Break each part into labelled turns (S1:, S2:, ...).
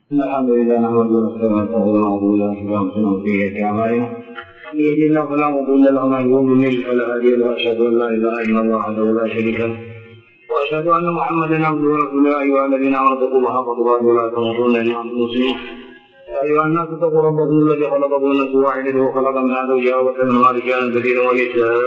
S1: الحمد لله نحمده ونستعينه ونعوذ بالله من شرور انفسنا اعمالنا من يهده الله فلا مضل له ومن يضلل فلا هادي له واشهد ان لا اله الا الله وحده لا شريك له واشهد ان محمدا عبده ورسوله يا ايها الذين امنوا اتقوا الله حق تقاته ولا تموتن الا وانتم مسلمون يا ايها الناس اتقوا ربكم الذي خلقكم من نفس واحده وخلق منها زوجها وبث منهما رجالا كثيرا ونساء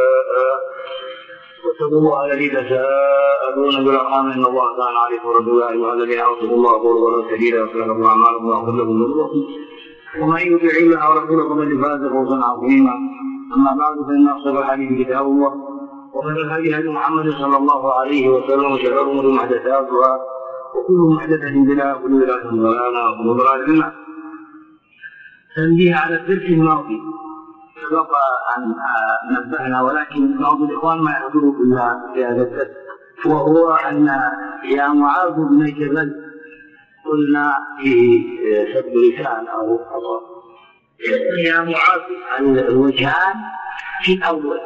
S1: واتقوا الله الذي تساءلون بالارحام ان الله كان عليكم رقيبا يا ايها الذين امنوا اتقوا الله وقولوا قولا سديدا يغفر لكم اعمالكم ويغفر لكم ذنوبكم ومن يطع الله ورسوله فقد فاز فوزا عظيما. اما بعد فان اصدق الحديث كتاب الله وخير الهدي هدي محمد صلى الله عليه وسلم وشر الامور محدثاتها وكل محدثه بدعه وكل بدعه ضلاله وكل ضلاله في النار. تنبيه على الدرس الماضي سبق أن نبهنا ولكن بعض الإخوان ما يحضروا في هذا الدرس وهو أن يا معاذ بن جبل قلنا في سد لسان أو خطأ يا معاذ الوجهان في الأول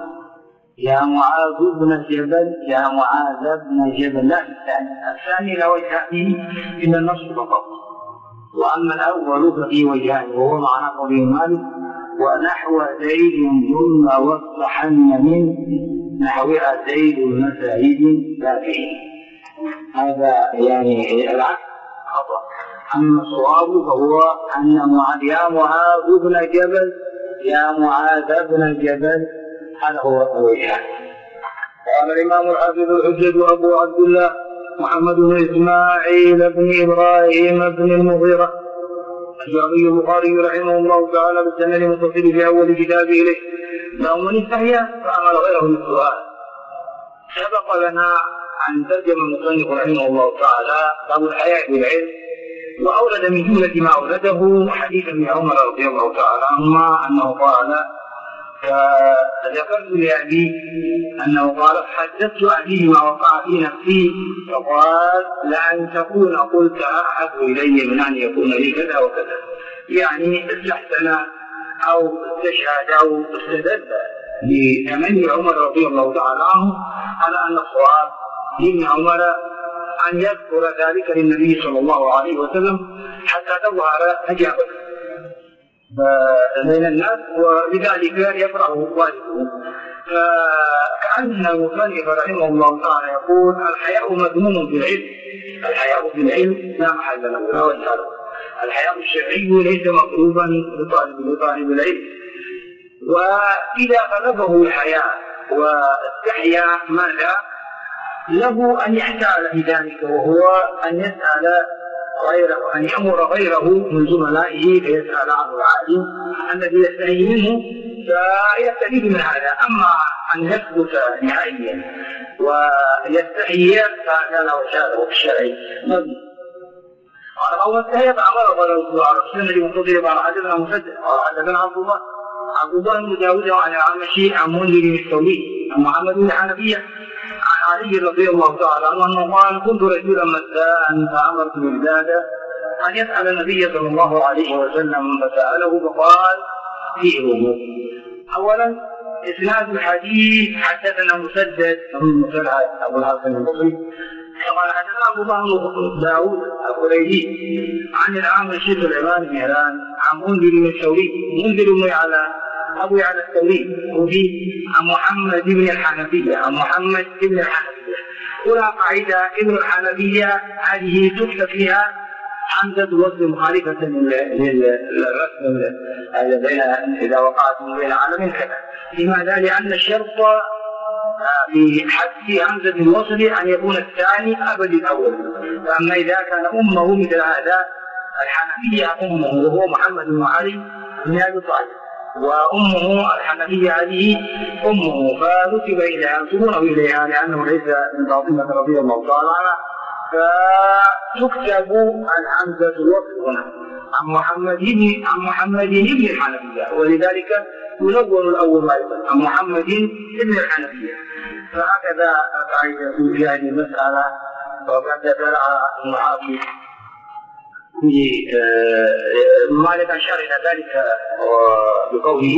S1: يا معاذ بن جبل يا معاذ بن جبل لا الثاني لا وجه فيه إلا النص فقط. وأما الأول ففي وجهان وهو معنى قوله مالك ونحو زيد ثم واصطحن من نحو زيد مساعد تابعين. هذا يعني العكس خطأ. أما الصواب فهو أن يا معاذ بن جبل يا معاذ بن جبل هذا هو الوجهان. قال الإمام الحافظ الحجة أبو عبد الله محمد بن إسماعيل بن إبراهيم بن المغيرة الجعفري البخاري رحمه الله تعالى بالسند المتصل في أول كتابه إليه له من استحيا فعمل غيره بالسؤال. سبق لنا أن ترجم المصنف رحمه الله تعالى باب الحياء بالعلم وأورد من جملة ما أورده حديث ابن عمر رضي الله تعالى عنهما أنه قال فذكرت لأبي أنه قال حدثت أبي ما وقع في نفسي فقال لأن تكون قلت أحب إلي من أن يكون لي كذا وكذا، يعني استحسن أو استشهد أو استدل بتمني عمر رضي الله تعالى عنه على أن الصواب لابن عمر أن يذكر ذلك للنبي صلى الله عليه وسلم حتى تظهر إجابته بين الناس ولذلك يفرح والده. فكأن المصنف رحمه الله تعالى يقول الحياء مذموم في العلم، الحياء في العلم لا محل له لا وجه له، الحياء الشرعي ليس مطلوبا لطالب العلم. وإذا غلبه الحياء واستحيا ماذا؟ له أن يحتال في ذلك وهو أن يسأل غيره، أن يأمر غيره من زملائه فيسأل عنه العالم الذي يستحي منه فيستفيد من هذا. أما أن يثبت نهائيا ويستحي فهذا لا وجه له في الشرع. قال أول استحي فأمر غيره السنة المنتظرة قال حدثنا مسدد قال حدثنا عبد الله بن داود عن الأعمشي عن منذر الثوري عن محمد بن حنفية عن علي رضي الله تعالى عنه أنه قال كنت رجلا مزاء فأمرت مزدادا أن يسأل النبي صلى الله عليه وسلم فسأله فقال فيه. أولا إسناد الحديث حدثنا مسدد بن مسلح أبو الحسن البصري قال حدثنا عبد الله بن داود القريشي عن الأعمشي سليمان بن مهران عن منذر بن الثوري منذر بن أبو يعلى الثوري عن محمد بن الحنفية هنا قاعدة ابن الحنفية هذه تكتب فيها حمزة الوصل مخالفة للرسم إذا وقعت من بين العالمين كذا. لماذا؟ لأن الشرط في حذف حمزة الوصل أن يكون الثاني أبد الأول. فأما إذا كان أمه مثل هذا الحنفية أمه وهو محمد بن علي بن أبي طالب وأمه الحنفية هذه أمه فنسب إليها ينسبونه إليها لأنه ليس من فاطمة رضي الله تعالى عنها فتكتب الحمزة الوصل هنا عن محمد بن الحنفية ولذلك ينور الأول أيضا عن محمد بن الحنفية. فهكذا قاعدة في هذه المسألة وقد دلها المحافظ مالك أشار إلى ذلك بقوله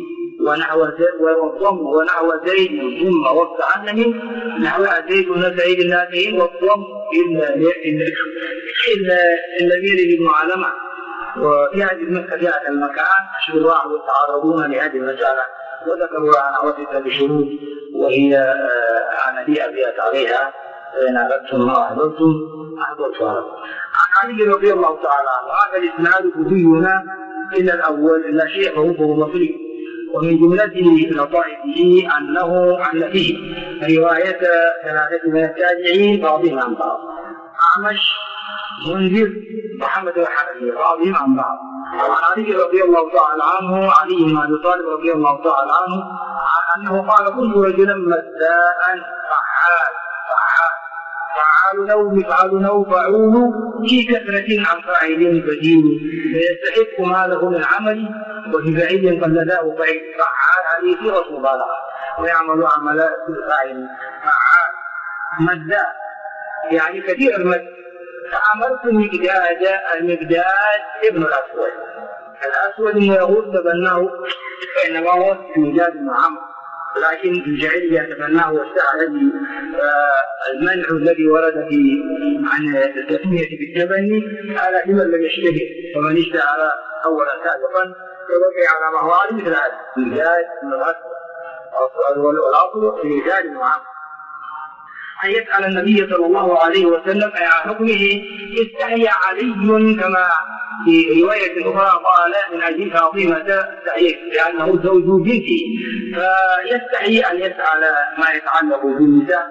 S1: ونحو زيد ثم وقت عنه نحو زيد بن سعيد الناسين والضم إلا النبيل بن معلمة، وفي هذه المسألة في هذا المكان شراح يتعرضون لهذه المسألة، وذكروا عن عوضة بشروط وهي عملية أبيات عليها، فإن أردتم ما أحضرتم أحضرتها. عن علي رضي الله تعالى عنه هذا الإسناد هدينا إلا الأول إلا شيء فهو مصري، ومن جملته لطائفه أن فيه رواية ثلاثة من التابعين بعضهم عن بعض، أعمش، منذر، محمد الحنفي بعضهم عن بعض. عن علي رضي الله تعالى عنه، علي بن أبي طالب رضي الله تعالى عنه أنه قال: كنت رجلا مداء فعال نو فعول في كثرة عن فاعل بدين، فيستحق ماله من عمل، وفي بعيد قلداه فعال هذه صيغة مبالغة، ويعمل عمل الفاعل. فعال مداء يعني كثير المد. فأمرت المقداد ابن الأسود إنه يقول تبناه، فإنما هو المقداد بن عمرو، لكن الجاهلية تبناه واستعى به. المنع الذي ورد في عن التسمية بالتبني على لمن لم يشتهر، فمن اشتهر أولا سابقا فبقي على ما هو عليه مثل هذا المقداد بن الأسود، والأصل في المقداد بن عمرو. أن يسأل النبي صلى الله عليه وسلم عن حكمه. استحيا علي كما في رواية أخرى قال: من أجل فاطمة استحييت لأنه زوج بنته، فيستحي أن يسأل ما يتعلق بالنساء.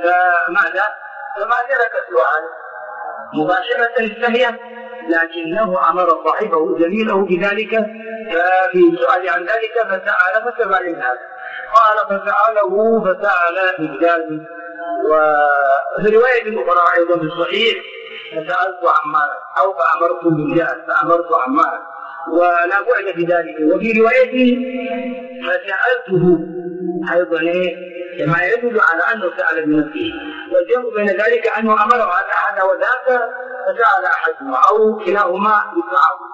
S1: فما ترك السؤال مباشرة استحيا، لكنه أمر صاحبه زميله بذلك في السؤال عن ذلك، فسأل فسأل الناس. قال: فسأل مقداد. وفي رواية أخرى أيضا في الصحيح: فسألت عمارا، أو فأمرت بالجهل فأمرت عمارا، ولا بعد في ذلك. وفي رواية فسألته أيضا كما يدل على أنه سأل بنفسه، والجمع بين ذلك أنه أمره هذا وذاك فسأل أحدهما أو كلاهما بالتعاون.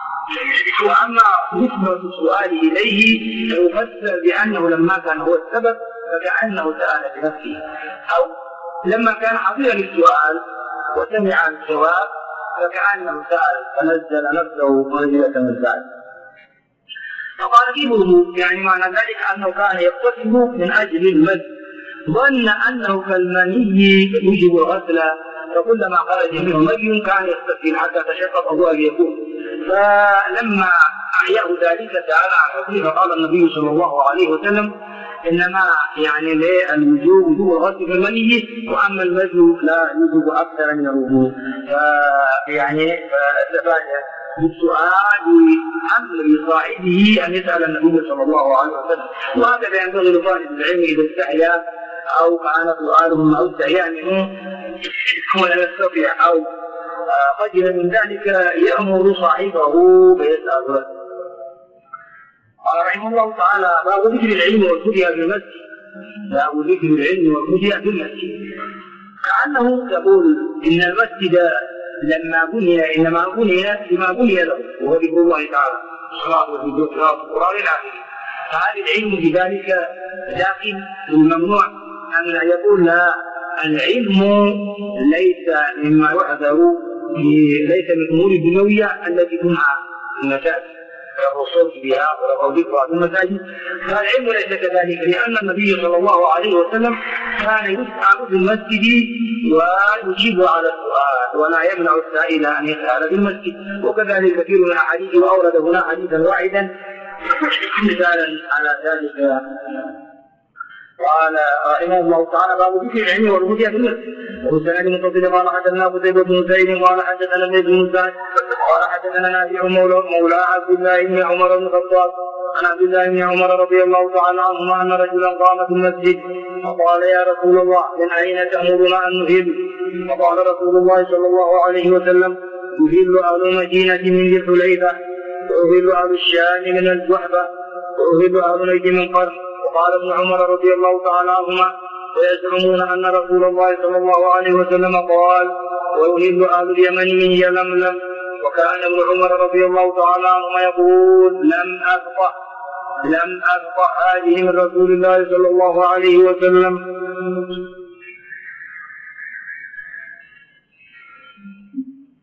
S1: وأما نسبة السؤال إليه فيفسر بأنه لما كان هو السبب فكأنه سأل بنفسه، أو لما كان حضيرا للسؤال وسمع الجواب فكأنه سأل فنزل نفسه منزلة من ذلك. فقال فيه الوضوء، يعني معنى ذلك أنه كان يقتصد من أجل المد، ظن أنه كالمني يجب الغسل، فكلما خرج منه مي كان يغتسل حتى تشقق هو أن يكون. فلما أحياه ذلك سأل عن حكمه، فقال النبي صلى الله عليه وسلم: إنما يعني الوجوب وجوب الغسل في المني، وأما المد لا يوجب أكثر من الوجوب. يعني فاستفاد بالسؤال أمر صاحبه أن يسأل النبي صلى الله عليه وسلم. وهكذا ينبغي لطالب العلم إذا استحيا أو كان سؤالهم أو استحيا منه ولا يستطيع أو خجل من ذلك يأمر صاحبه فيسأله. قال رحمه الله تعالى: باب ذكر العلم والهدى في المسجد. باب ذكر العلم والهدى في المسجد، كأنه يقول إن المسجد لما بني إنما بني لما بني له، وهو ذكر الله تعالى الصلاة والذكر والقرآن العظيم. فهذا العلم بذلك داخل الممنوع أن يقول لا، العلم ليس مما يحذر، ليس من الأمور الدنيوية التي تنهى في المساجد الرسول بها ولو ذكرها في المساجد. فالعلم ليس كذلك، لأن النبي صلى الله عليه وسلم كان يسأل في المسجد ويجيب على السؤال، ولا يمنع السائل أن يسأل في المسجد. وكذلك كثير من الأحاديث، وأورد هنا حديثا واحدا مثالا على ذلك. قال رحمه الله تعالى: باب ذكر العلم والهدى في المسجد. وسند متصل قال: حدثنا قتيبة بن زيد قال: حدثنا زيد بن سعد قال: حدثنا نافع مولى عبد الله بن عمر بن الخطاب عن عبد الله بن عمر رضي الله تعالى عنهما أن رجلا قام في المسجد فقال: يا رسول الله، من أين تأمرنا أن نهل؟ فقال رسول الله صلى الله عليه وسلم: يهل أهل المدينة من ذي الحليفة، ويهل أهل الشام من الجحفة، ويهل أهل نجد من قرن. وقال ابن عمر رضي الله تعالى عنهما: ويزعمون أن رسول الله صلى الله عليه وسلم قال: ويهل أهل اليمن من يلملم. وكان ابن عمر رضي الله تعالى عنهما يقول: لم أفقه هذه من رسول الله صلى الله عليه وسلم.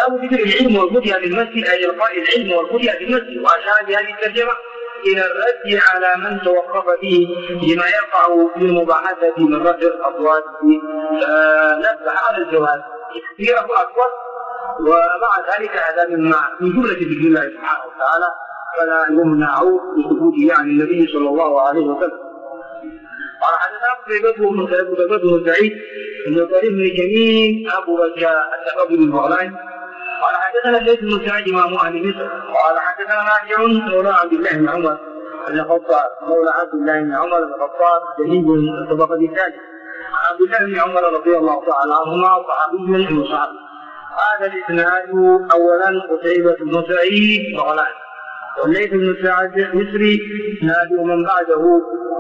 S1: باب ذكر العلم والفتيا في المسجد، اي القاء العلم والفتيا في المسجد. واشار بهذه الترجمه الى الرد على من توقف فيه لما يقع في المباحثه من رفع الاصوات، نبه على الجواز في رفع الاصوات، ومع ذلك هذا مما من جمله ذكر الله سبحانه وتعالى فلا يمنع بثبوته عن النبي صلى الله عليه وسلم. قال حدثنا قتيبة بن سعيد بن طريف بن جميل ابو رجاء الثقفي البغلاني قال حدثنا الليث بن سعد امام اهل مصر قال حدثنا نافع مولى عبد الله بن عمر بن الخطاب مولى عبد الله بن عمر بن الخطاب جديد الطبقه الثالثه عبد الله بن عمر رضي الله تعالى عنهما صحابي من صحابه. هذا الاسناد اولا قتيبة بن سعيد بغلاني، والليث بن سعد مصري نادي من بعده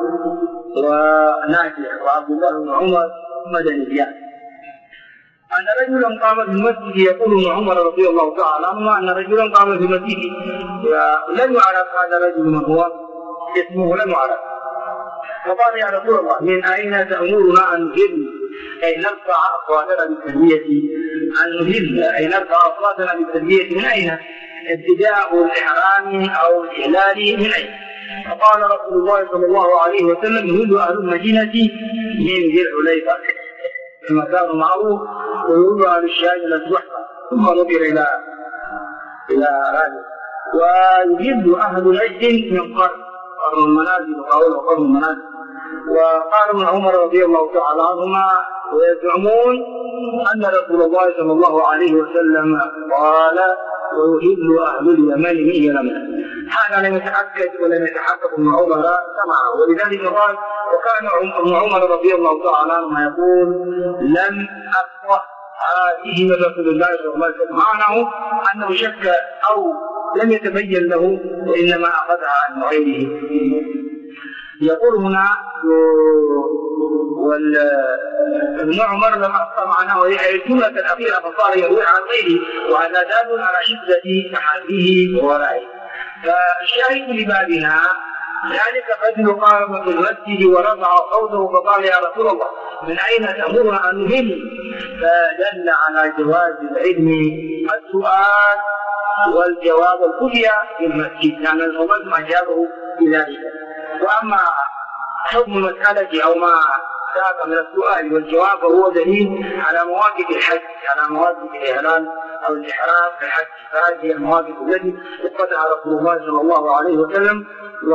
S1: ونافع وعبد الله بن عمر مدنيان. أن رجلا قام في المسجد يقول ابن عمر رضي الله تعالى عنهما أن رجلا قام في المسجد ولم يعرف هذا الرجل من هو، اسمه لم يعرف، فقال يا رسول الله من أين تأمرنا أن نهل أي نرفع أصواتنا بالتلبية أي نرفع أصواتنا بالتلبية من أين؟ ابتداء الإحرام أو الإهلال من أين؟ فقال رسول الله صلى الله عليه وسلم يهل أهل المدينة من ذي الحليفة كما كان معروف، ويهل أهل الشام إلى الزحفة ثم نظر إلى هذا، ويهل أهل نجد من قرن المنازل وقوله قرن المنازل. وقال ابن عمر رضي الله تعالى عنهما ويزعمون أن رسول الله صلى الله عليه وسلم قال ويهل أهل اليمن من يمن. هذا لم يتأكد ولم يتحقق ابن عمر سمعه، ولذلك قال وكان ابن عمر رضي الله تعالى عنه يقول لم أفقه هذه من رسول الله صلى الله عليه وسلم، معناه أنه شك أو لم يتبين له وإنما أخذها عن غيره. يقول هنا ابن عمر لما أخطأ معناه الجملة الأخيرة فصار يروي عن غيره، وهذا دال على شدة تحريه وورائه. فالشاهد لبابنا ذلك الرجل قام في المسجد ورفع صوته فقال يا رسول الله من أين تأمرنا أن نهل؟ فدل على جواز العلم السؤال والجواب الفتيا في المسجد، لأن الأمم أجابه بذلك. وأما حكم المسألة أو ما ساق من السؤال والجواب فهو دليل على مواقف الحج، على مواقف الإهلال أو الإحرام في الحج، فهذه المواقف التي اتقتها رسول الله صلى الله عليه وسلم.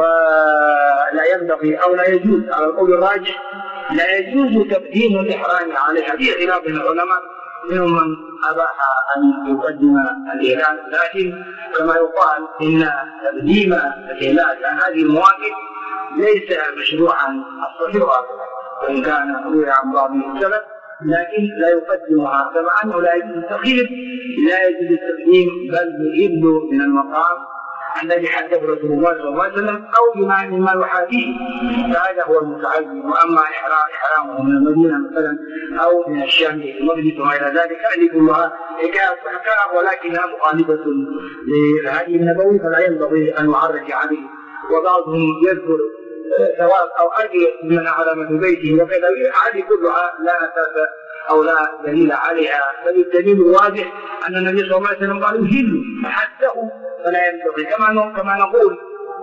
S1: ولا ينبغي أو لا يجوز على القول الراجح لا يجوز تقديم الإحرام عليها في خلاف العلماء، منهم من أباح أن يقدم الإهلال، لكن كما يقال إن تقديم الإهلال عن هذه المواقف ليس مشروعا الصحيح، وإن كان روي عن بعض السلف لكن لا يقدمها، كما أنه لا يجوز التأخير لا يجوز التقديم بل يجب من المقام الذي حدث رسول الله صلى الله عليه وسلم أو مما يحاكيه، فهذا هو المتعين. وأما إحرامه من المدينة مثلا أو من الشام إلى المسجد وما إلى ذلك هذه كلها حكاية أحكام ولكنها مخالفة للهدي النبوي فلا ينبغي أن نعرج عليه. وبعضهم يذكر ثواب أو أجر من علامة بيته وكذا، هذه كلها لا أساس أو لا دليل عليها، بل الدليل الواضح أن النبي صلى الله عليه وسلم قال يهل حده فلا ينبغي. كما نقول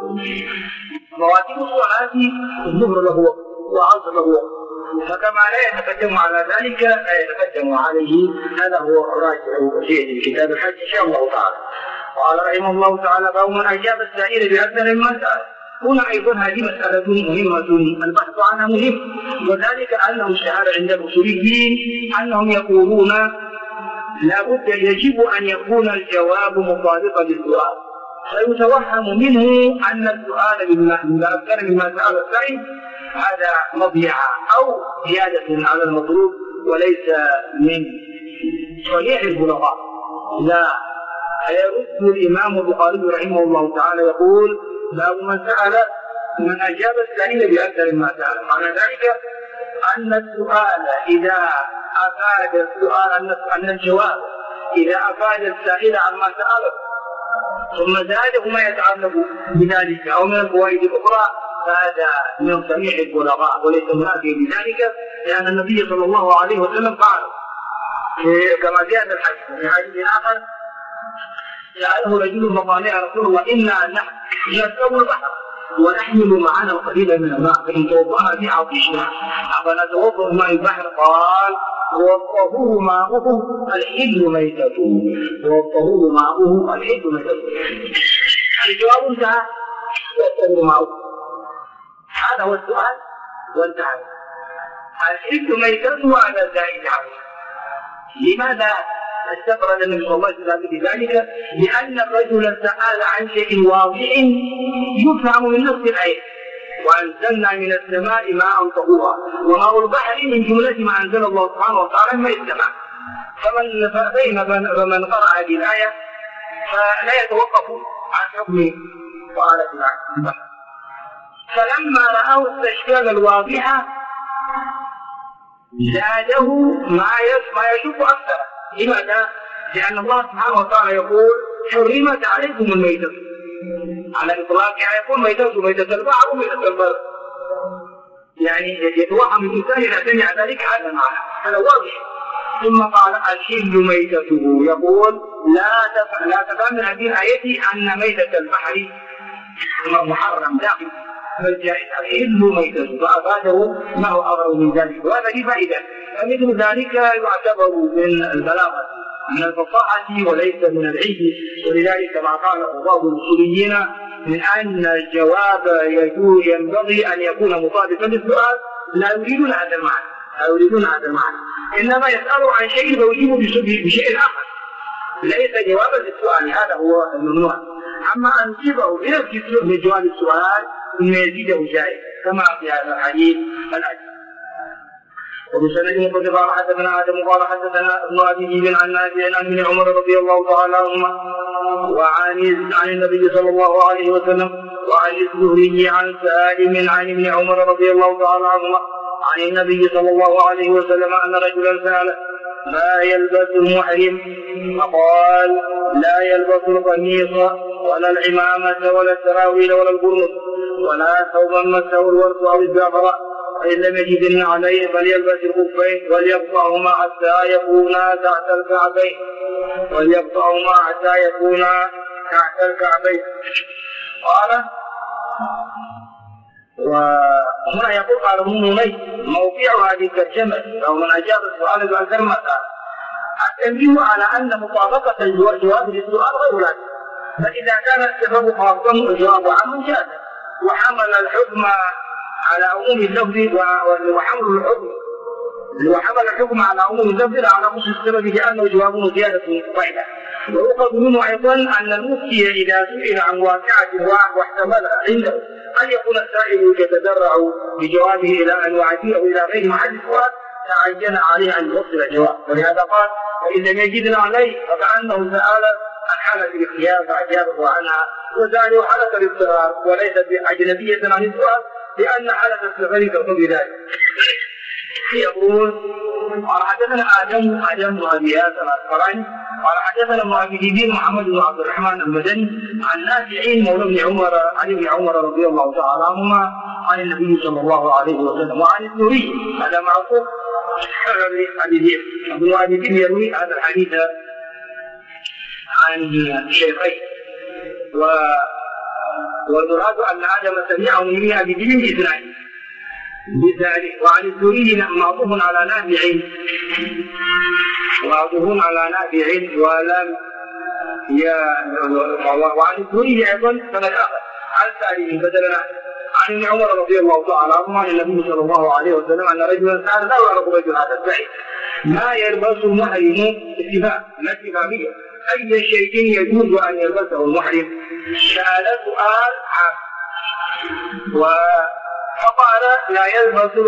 S1: مواسم الصلاة الظهر له وقت وعصر له وقت، فكما لا يتقدم على ذلك لا يتقدم عليه. هذا هو راجع شيء في كتاب الحج إن شاء الله تعالى. قال رحمه الله تعالى باب من أجاب السائل بأكثر من سأل. هنا أيضا هذه مسألة مهمة البحث عنها مهم، وذلك أنه اشتهر عند الأصوليين أنهم يقولون لا بد يجب أن يكون الجواب مطابقا للسؤال، فيتوهم منه أن السؤال بأكثر مما سأل السائل هذا مضيعة أو زيادة على المطلوب وليس من صنيع البلغاء. لا، يرد الإمام البخاري رحمه الله تعالى يقول باب من أجاب السائل بأكثر ما سأل. معنى ذلك أن السؤال إذا أفاد السؤال أن الجواب إذا أفاد السائل عما سأله ثم زاده ما يتعلق بذلك أو من الفوائد الأخرى فهذا من صنيع البلغاء وليس منافيا بذلك، لأن النبي صلى الله عليه وسلم قال كما جاء في الحديث في حديث آخر سأله رجل فقال يا رسول الله إنا نحن نركب البحر ونحمل معنا القليل من الماء فإن توضأنا به عطشنا أفنتوضأ ماء البحر؟ قال والطهور ماؤه الحل ميتته، والطهور ماؤه الحل ميتته. الجواب انتهى، والطهور ماؤه، هذا هو السؤال وانتهى. الحل ميتته على الزائد عليه. لماذا استفرد النبي صلى الله عليه وسلم بذلك؟ لأن الرجل سأل عن شيء واضح يفهم من نص الآية وأنزلنا من السماء ماء طهورا، وماء البحر من جملة ما أنزل الله سبحانه وتعالى من السماء. فمن قرأ هذه الآية فلا يتوقف عن حكم طهارة البحر. فلما رأوا الاستشكال الواضحة زاده ما يشك أكثر. لماذا؟ لأن الله سبحانه وتعالى يقول حرمت عليكم الميتة، على إطلاقها يقول ميتة البحر وميتة البر، يعني يتوهم الإنسان إذا سمع ذلك هذا المعنى، هذا واضح. ثم قال الحل ميتته، يقول لا تفهم من هذه الآية أن ميتة البحر محرم داخل بل جائز، الحل ميتته، فأفاده ما هو أغرب من ذلك. وهذا ليه فائدة، فمثل ذلك يعتبر من البلاغة من الفصاحة وليس من العلم، ولذلك كما قال بعض الأصوليين من أن الجواب ينبغي أن يكون مطابقا للسؤال، لا يريدون هذا المعنى، إنما يسألوا عن شيء ويجيبوا بشيء آخر، ليس جوابا للسؤال، هذا هو الممنوع. أما أن تجيبه بنفس جواب السؤال إن يزيده جائز كما في هذا الحديث الأجل. وبسند قد قال حدثنا آدم قال حدثنا ابن أبي ذئب عن نافع عن ابن عمر رضي الله تعالى عنهما وعن النبي صلى الله عليه وسلم، وعن الزهري عن سالم عن ابن عمر رضي الله تعالى عنهما عن النبي صلى الله عليه وسلم أن رجلا سأله ما يلبس المحرم؟ فقال لا يلبس القميص ولا العمامة ولا السراويل ولا البرنس ولا ثوبا مسه الورق أو الزعفران، فإن لم يجد عليه فليلبس الخفين وليقطعهما حتى يكونا تحت الكعبين. قال وهنا يقول قال ابن مني موقع هذه الترجمة أو من أجاب السؤال بأكثر ما سأل. التنبيه على أن مطابقة الجواب للسؤال غير لازم، فإذا كان السبب خاصا الجواب عام جاز، وحمل الحكم على عموم اللفظ وحمل الحكم على عموم اللفظ على خصوص السبب لأنه جواب زيادة فائدة. ويؤخذ منه أيضا أن المفتي إذا سئل عن واقعة واحتملها عنده أن يكون السائل يتدرع بجوابه إلى أن يعديه إلى غير محل السؤال تعين عليه أن يوصل الجواب، ولهذا قال وإن لم يجدنا عليه فكأنه سأل عن حالة الاختيار فأجابه عنها، وذلك حالة الاضطرار وليست أجنبية عن السؤال لأن حالة السفر تقوم بذلك. يقول قال حدثنا آدم بن أبي إياس الأصفهاني قال حدثنا ابن أبي ذئب محمد بن عبد الرحمن المدني عن نافع مولى ابن عمر رضي الله تعالى عنهما عن النبي صلى الله عليه وسلم وعن الزهري، هذا معروف أبي ذئب. ابن أبي ذئب يروي هذا الحديث عن الشيخين، والمراد أن آدم سمعه من أبي ذئب بإسناده بذلك. وعن الزهري معطوف على نافع ولم وعن الزهري أيضا سند آخر عن سالم بدلنا عن ابن عمر رضي الله تعالى عنه عن النبي صلى الله عليه وسلم أن رجلا سأل لا يعرف رجل هذا السعيد ما يلبس المحرم استفهامية أي شيء يجوز أن يلبسه المحرم؟ سأل سؤال عام فقال لا يلبس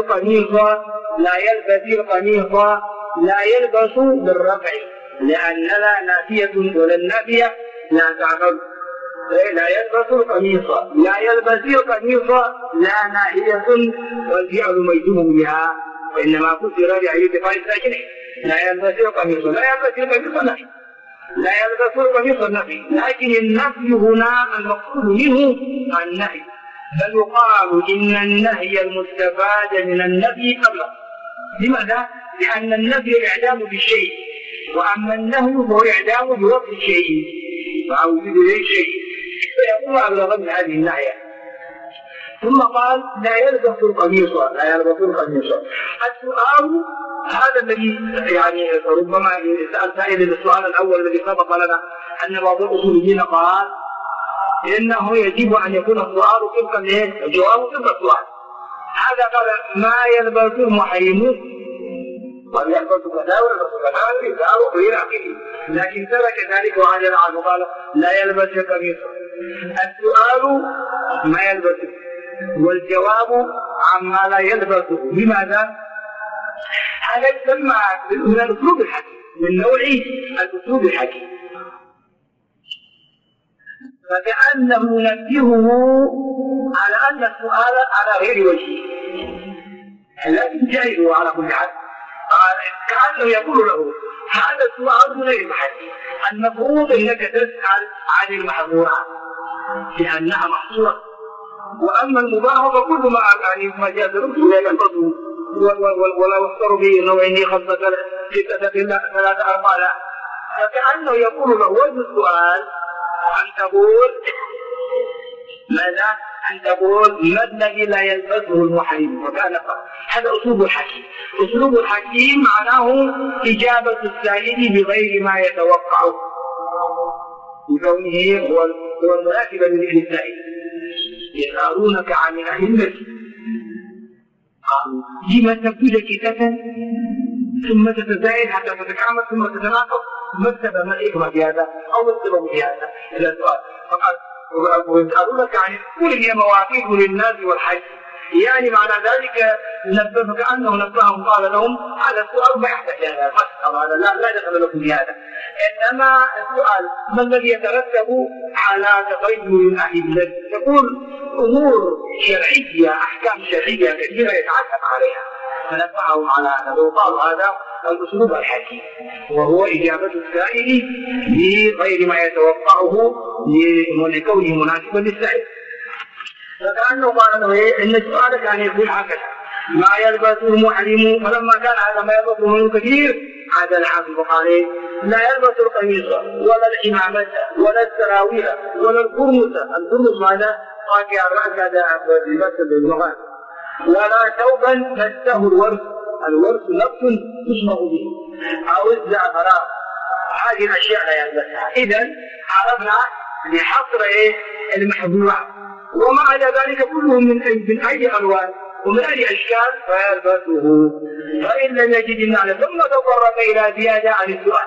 S1: القميص لا يلبس بالرفع لأننا نافية ولا النافية لا تعمل. لا يلبس القميص لا ناهية والفعل مجزوم بها وإنما كسر لأي اتفاق الساكنة. لا يلبس القميص النفي، لكن النفي هنا المقصود منه النهي، بل يقال إن النهي المستفاد من النفي قبله. لماذا؟ لأن النفي الإعلام بالشيء واما النهي فهو اعدام بوقت الشيء مع وجود اي شيء، فيكون ابلغ من هذه الناحيه. ثم قال لا يلبس القميص، لا يلبس القميص. السؤال هذا الذي يعني ربما سأل سائل السؤال الاول الذي سبق لنا ان بعض الاصوليين قال انه يجب ان يكون السؤال طبقا الجواب طبق السؤال. هذا قال ما يلبس المحرم وليلبس كذا ويلبس كذا وغير اخره، لكن ترك ذلك وعجل عنه قال لا يلبس القميص. السؤال ما يلبسه والجواب عما لا يلبسه. لماذا؟ هذا يسمى من الاسلوب الحكيم، من نوع الاسلوب الحكيم، فكأنه ينبهه على ان السؤال على غير وجهه، لكن جائزه على كل حال. كأنه يقول له هذا السؤال غير محدد، المفروض انك تسأل عن المحظورات لانها محظورة، واما المباح فكل ما جاز رسول يلبسه ولا يختار به نوعين خمسة ستة ثلاثة أربعة. فكأنه يقول له وجه السؤال أن تقول ماذا؟ أن تقول ما الذي لا يلبسه المحرم؟ وكان هذا أسلوب الحكيم. أسلوب الحكيم معناه إجابة السائل بغير ما يتوقعه بكونه هو المناسب للسائل. يسألونك عن الأهلة قالوا لما تبدو كتابا ثم تتزايد حتى تتكامل ثم تتناقض، ما السبب ما الحكمة في هذا أو ما السبب في هذا؟ إلى السؤال فقال ويسألونك عن كل هي مواقيت للناس والحج، يعني معنى ذلك نبه كأنه نبههم قال لهم هذا السؤال ما يحتاج هذا هذا لا دخل لكم في هذا، إنما السؤال ما الذي يترتب على تغير الأهل؟ تقول أمور شرعية أحكام شرعية كثيرة يتعتب عليها، فنبههم على هذا وقالوا هذا الأسلوب الحكيم، وهو إجابة السائل بغير ما يتوقعه لكونه مناسبا للسائل. فكأنه قال له إن السؤال كان يقول هكذا ما يلبسه المحرم، فلما كان هذا ما يلبسه منه كثير هذا الحافظ قال لا يلبس القميص ولا الحمامة ولا السراويل ولا القرمس. القرمس ماذا؟ قاطع الرأس، هذا لباس اللغات. ولا ثوبا مسه الورث، الورث نفس تشبه به أو الزعفران، هذه الأشياء لا يلبسها. إذن عرفنا لحصر المحظورات، وما عدا ذلك كله من أي ألوان ومن أي أشكال فيلبسه، فإن لم يجد النعل ثم تطرق إلى زيادة عن السؤال.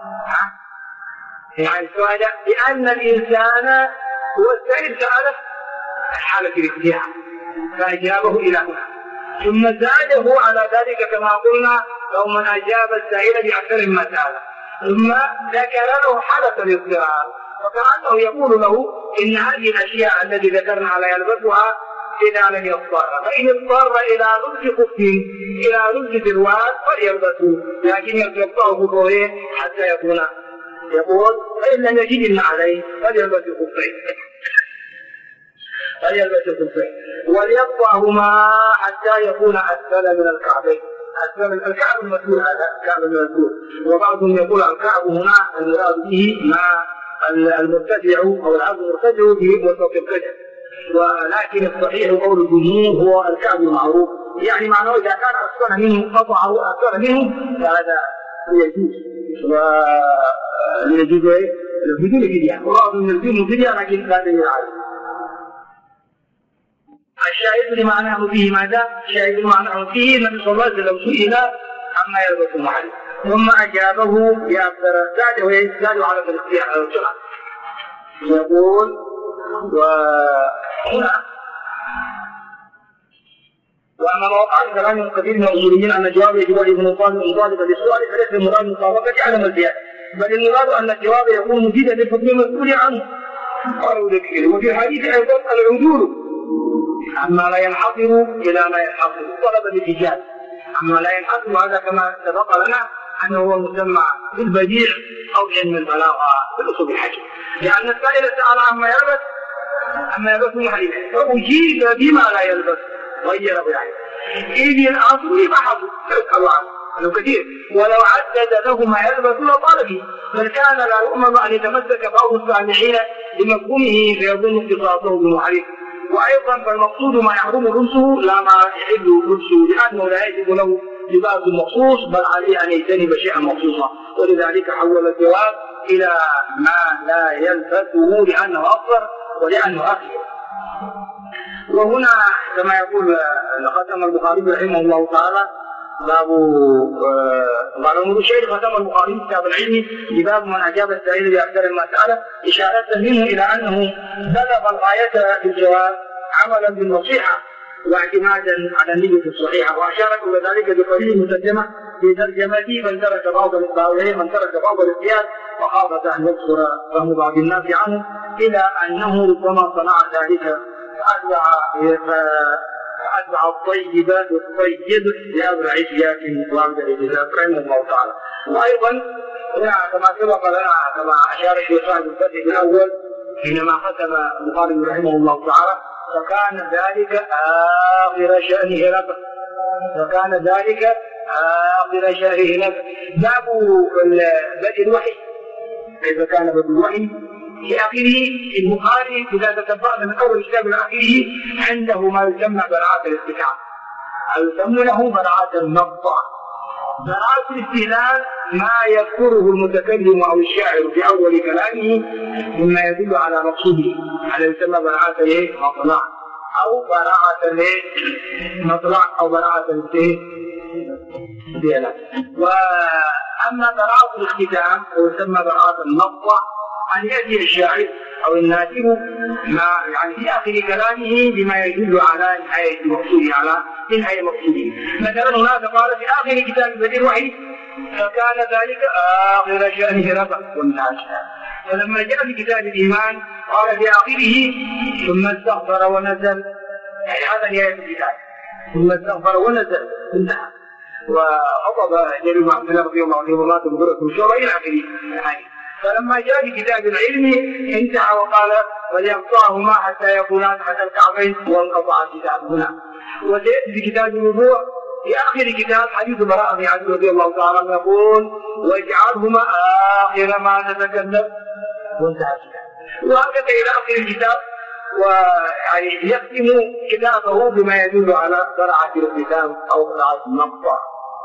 S1: يعني السؤال لأن الإنسان هو السائل سأله حالة الاختيار فأجابه إلى هنا، ثم زاده على ذلك كما قلنا لو من أجاب السائل بأكثر ما سأله، ثم ذكر له حالة الاضطرار، فكأنه يقول له إن هذه الأشياء التي ذكرنا على يلبسها إذا لم يضطر، فإن اضطر إلى لبس خف إلى لبس سروال فليلبسه، لكن يقطعه بطوله حتى يكون يقول فإن لم يجد عليه فليلبس خفين وليقطعهما حتى يكون أسفل من الكعبين. أسفل الكعب المسؤول، هذا الكعب المسؤول، وبعضهم يقول الكعب هنا المراد به ما المرتفع أو العظم المرتفع في وسط القدم، ولكن الصحيح قول الجمهور هو الكعب المعروف، يعني معناه إذا كان أسفل منه قطعه أسفل منه فهذا يجوز، ويجوز بدون فدية، وبعضهم يلزمه فدية لكن لا دليل عليه. الشاهد لمعناه فيه ماذا؟ الشاهد لمعناه فيه النبي صلى الله عليه وسلم سئل عما يلبس المحرم ثم أجابه بأكثر زاده على الاختيار على السرعة. يقول وهنا وأما ما وقع كلام الكثير من الأصوليين أن الجواب يجب أن يكون مطالبا للسؤال فليس المراد المطابقة على الزيادة، بل المراد أن الجواب يكون مفيدا للحكم المسؤول عنه. وفي الحديث أيضا العدول عما لا ينحصر إلى ما ينحصر طلب الإجابة، عما لا ينحصر هذا كما سبق لنا أنه هو مسمى بالبديع أو بعلم البلاغة في الأصول الحكيم، لأن السائل سأل عما يلبس المحرم فأجيب بما لا يلبس غيره يعني، إذ الأصل بحث يسأل عنه عنه كثير، ولو عدد له ما يلبس لطال به، بل كان لا يؤمن ان يتمسك بعض الصالحين بمفهومه فيظن اختصاصه بمحرف. وايضا فالمقصود ما يحرم لبسه لا ما يحل لبسه، لانه لا يجب له لباس مخصوص بل عليه ان يجتنب شيئا مخصوصا، ولذلك حول الجواب الى ما لا يلبسه لانه افضل ولانه اخير. وهنا كما يقول ختم البخاري رحمه الله تعالى باب معلوم الشيء، ختم البخاري كتاب العلم بباب من اجاب السائل باكثر المساله، اشاره منه الى انه بلغ الغايه في الجواب عملا بالنصيحه واعتمادا على النية الصحيحه، واشارت الى ذلك بقليل مقدمه في ترجمته من ترك بعض الاختيار وخافت ان يكثر فهم بعض الناس عنه، الى انه ربما صنع ذلك فأتبع الطيب بالطيب لأبرع سياق وأبدأ الإجابة رحمه الله تعالى. وأيضا كما سبق لنا كما أشار إلى صاحب الفتح الأول حينما ختم البخاري رحمه الله تعالى فكان ذلك آخر شأنه لك، باب بدء الوحي، كيف كان بدء الوحي في آخره. البخاري إذا تتبعنا من أول كتاب إلى آخره عنده ما يسمى براءة الاستكعاب، يسمونه براءة النقطة. براءة الاستهلال ما يذكره المتكلم أو الشاعر في أول كلامه مما يدل على مقصوده، هذا يسمى براءة مطلع أو براءة مطلع أو براءة الاستهلال. وأما براءة الاختتام ويسمى براءة النقطة أن يأتي الشاعر أو الناتب ما يعني في آخر كلامه بما يدل على نهاية مقصوده، مثلا هناك قال في آخر كتاب بدء الوحي فكان ذلك آخر شأنه رفع وانتهى الشأن. فلما جاء في كتاب الإيمان قال في آخره ثم استغفر ونزل، يعني هذا نهاية الكتاب، ثم استغفر ونزل انتهى. وخطب جرير بن عبد الله رضي الله عنه ومات بغرة الشورى إلى آخره. فلما جاء في كتاب العلم انتهى وقال وليقطعهما حتى يكونا تحت الكعبين وانقطع الكتاب هنا. وسيأتي في كتاب الوضوء في آخر كتاب حديث براء بن عازب رضي الله تعالى عنه يقول واجعلهما آخر ما تتكلم وانتهى الكتاب. وهكذا إلى آخر الكتاب، ويعني يختم كتابه بما يدل على براءة الكتاب أو براءة المقطع.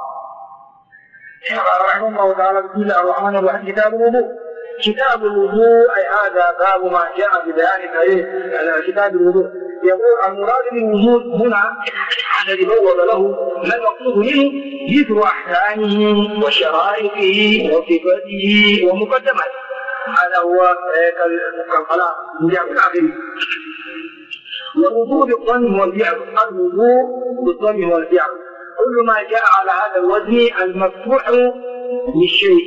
S1: رحمه الله تعالى بسم الله الرحمن الرحيم. كتاب الوضوء أي هذا باب ما جاء ببيان كتاب الوضوء. يقول المراد بالوضوء هنا الذي بوض له ما المقصود منه ذكر أحكامه وشرائطه وصفاته ومقدماته، هذا هو كالقلام من جهة الآخر. والوضوء بالضم والفعل، الوضوء بالضم والفعل كل ما جاء على هذا الوزن المفتوح للشيء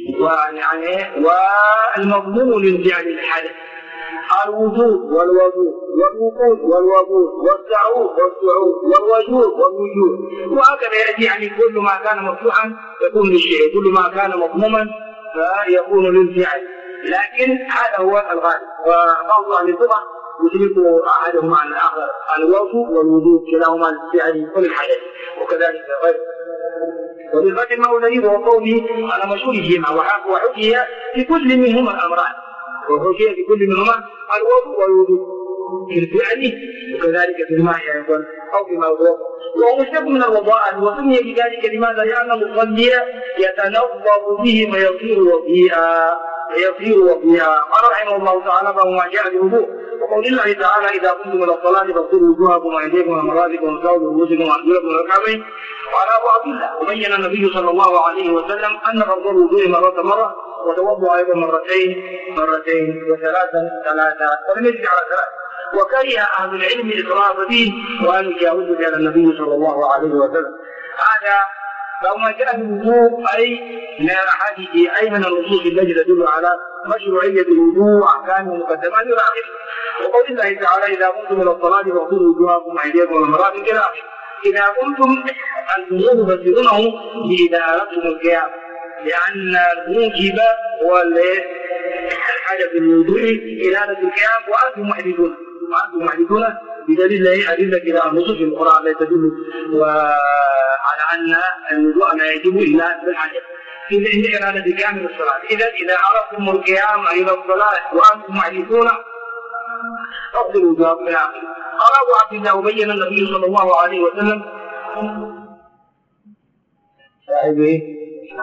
S1: والمضمون للفعل الحدث. الوضوء والوضوء والوقود والوضوء والسعود والسعود والوجود والوجود، وهكذا يأتي يعني كل ما كان مفتوحا يكون للشيء، كل ما كان مضموما فيكون للفعل، لكن هذا هو الغالب. وبعض أهل اللغة يشرك أحدهما عن الآخر، الوضوء والوجود كلاهما للفعل وللحدث، وكذلك غيره. وبالفتح المولد وهو قوله على مشهورهما وحكي في كل منهما الأمران، وحكي في كل منهما الوضوء والوجود في الفعل وكذلك في الماء أيضا أو فيما هو وهو مشتق من الوضاء، وسمي بذلك لماذا؟ لأن المصلي يتنظف به فيصير وضيئا. قال رحمه الله تعالى ما جاء بالوضوء وقول الله تعالى إذا قمتم إلى الصلاة فاغسلوا وجوهكم وأيديكم ومرافقكم وامسحوا برؤوسكم وأرجلكم إلى الكعبين. قال أبو عبد الله وبين النبي صلى الله عليه وسلم أن فرض الوضوء مرة وتوضأ أيضا مرتين وثلاثا ولم يزد على ثلاث. وكره أهل العلم الإسراف به وأن يجاوزوا إلى النبي صلى الله عليه وسلم. هذا فما جاء الوضوء أي من الأحاديث أي من النصوص التي تدل على مشروعية الوضوء وأحكامه ومقدماته إلى آخره. وقول الله تعالى إذا قمتم إلى الصلاة فاغسلوا وجوهكم وأيديكم والمرافق إلى آخره. إذا قمتم الوضوء تفسرونه إذا أردتم القيام، لأن الموجب هو الحاجة في الوضوء إرادة القيام وأنتم محدثون، وأنتم محدثون بدليل أدلة إلى النصوص القرآن لا تدل على أن الوضوء لا يجب إلا بالحدث. إذا عند إرادة كامل الصلاة. إذا أردتم القيام إلى الصلاة وأنتم محدثون فاغسلوا وجوهكم إلى آخره. قال أبو عبد الله وبين النبي صلى الله عليه وسلم صاحبه